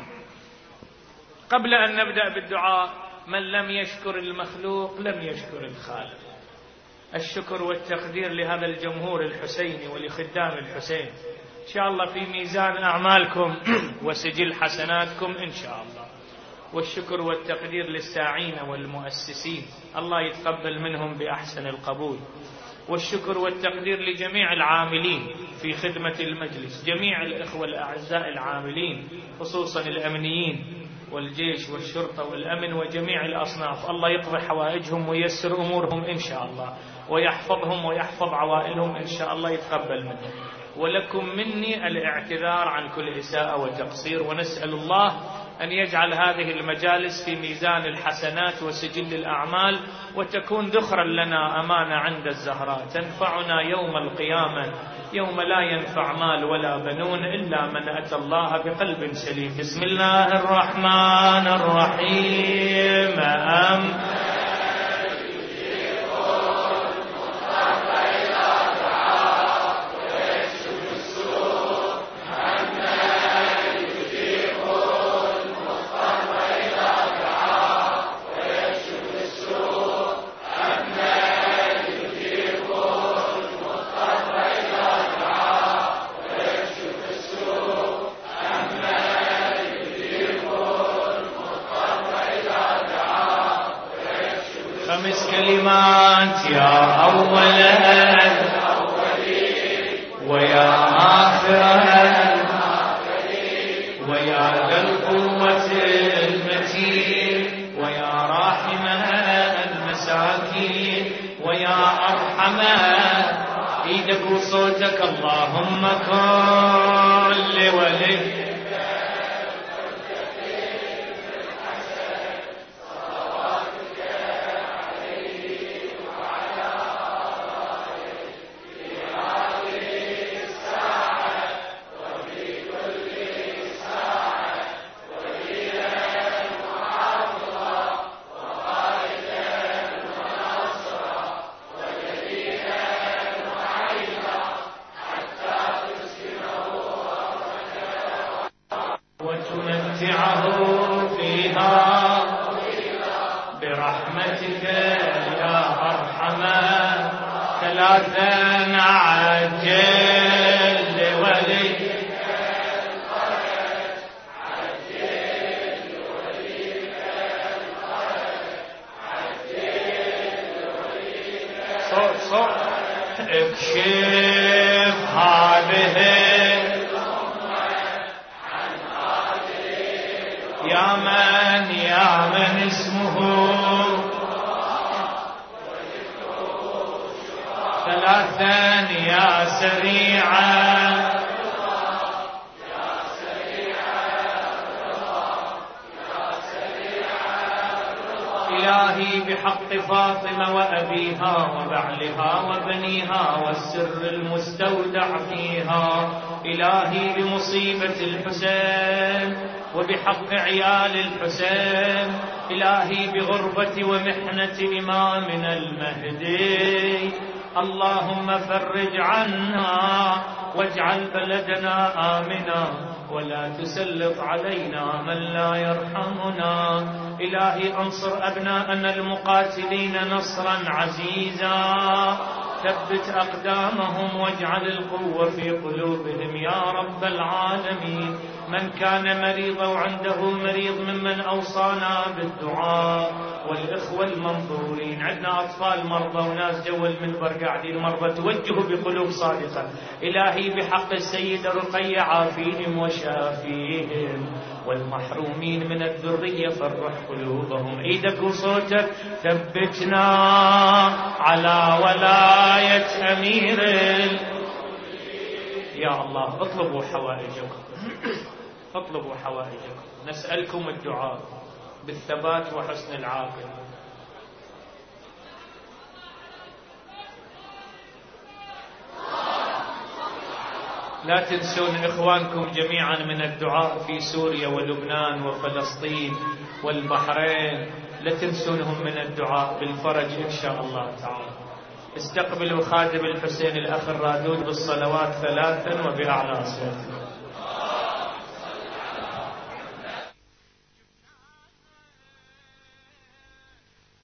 Speaker 1: قبل أن نبدأ بالدعاء، من لم يشكر المخلوق لم يشكر الخالق. الشكر والتقدير لهذا الجمهور الحسيني ولخدام الحسين، إن شاء الله في ميزان أعمالكم وسجل حسناتكم إن شاء الله. والشكر والتقدير للساعين والمؤسسين، الله يتقبل منهم بأحسن القبول. والشكر والتقدير لجميع العاملين في خدمة المجلس، جميع الإخوة الأعزاء العاملين، خصوصا الأمنيين والجيش والشرطة والأمن وجميع الأصناف. الله يقضي حوائجهم وييسر أمورهم إن شاء الله، ويحفظهم ويحفظ عوائلهم إن شاء الله، يتقبل منهم. ولكم مني الاعتذار عن كل إساءة وتقصير، ونسأل الله أن يجعل هذه المجالس في ميزان الحسنات وسجل الأعمال، وتكون ذخرا لنا أمانة عند الزهراء تنفعنا يوم القيامة، يوم لا ينفع مال ولا بنون إلا من أتى الله بقلب سليم. بسم الله الرحمن الرحيم. أم كلمات يا أول ويا آخر ويا ذا القوة المتين ويا راحم المساكين ويا أرحم. إيدك وصوتك اللهم كل ولي برحمتك يا أرحم. ثلاثا عجل لوليك الفرج عجل لوليك الفرج عجل لوليك صوت صوت اكشف هذه يا من يا من اسمه ثلاثا يا سريعا إلهي بحق فاطمة وأبيها وبعلها وبنيها والسر المستودع فيها. إلهي بمصيبة الحسين وبحق عيال الحسين. إلهي بغربة ومحنة إمامنا المهدي. اللهم فرج عنا واجعل بلدنا آمنا ولا تسلط علينا من لا يرحمنا. إلهي انصر أبناءنا المقاتلين نصرا عزيزا. ثبت أقدامهم واجعل القوة في قلوبهم يا رب العالمين. من كان مريضا وعنده مريض ممن أوصانا بالدعاء والإخوة المنظورين. عندنا أطفال مرضى وناس جوا المنبر قاعدين مرضى توجهوا بقلوب صادقة. إلهي بحق السيدة رقية عافيهم وشافيهم والمحرومين من الذرية فرح قلوبهم. ايدك وصوتك ثبتنا على ولاية أمير. يا الله اطلبوا حوائجكم اطلبوا حوائجكم. نسألكم الدعاء بالثبات وحسن العاقبة. لا تنسون إخوانكم جميعا من الدعاء في سوريا ولبنان وفلسطين والبحرين. لا تنسونهم من الدعاء بالفرج إن شاء الله تعالى. استقبلوا خادم الحسين الأخ الرادود بالصلوات ثلاثا وبأعلى صوت.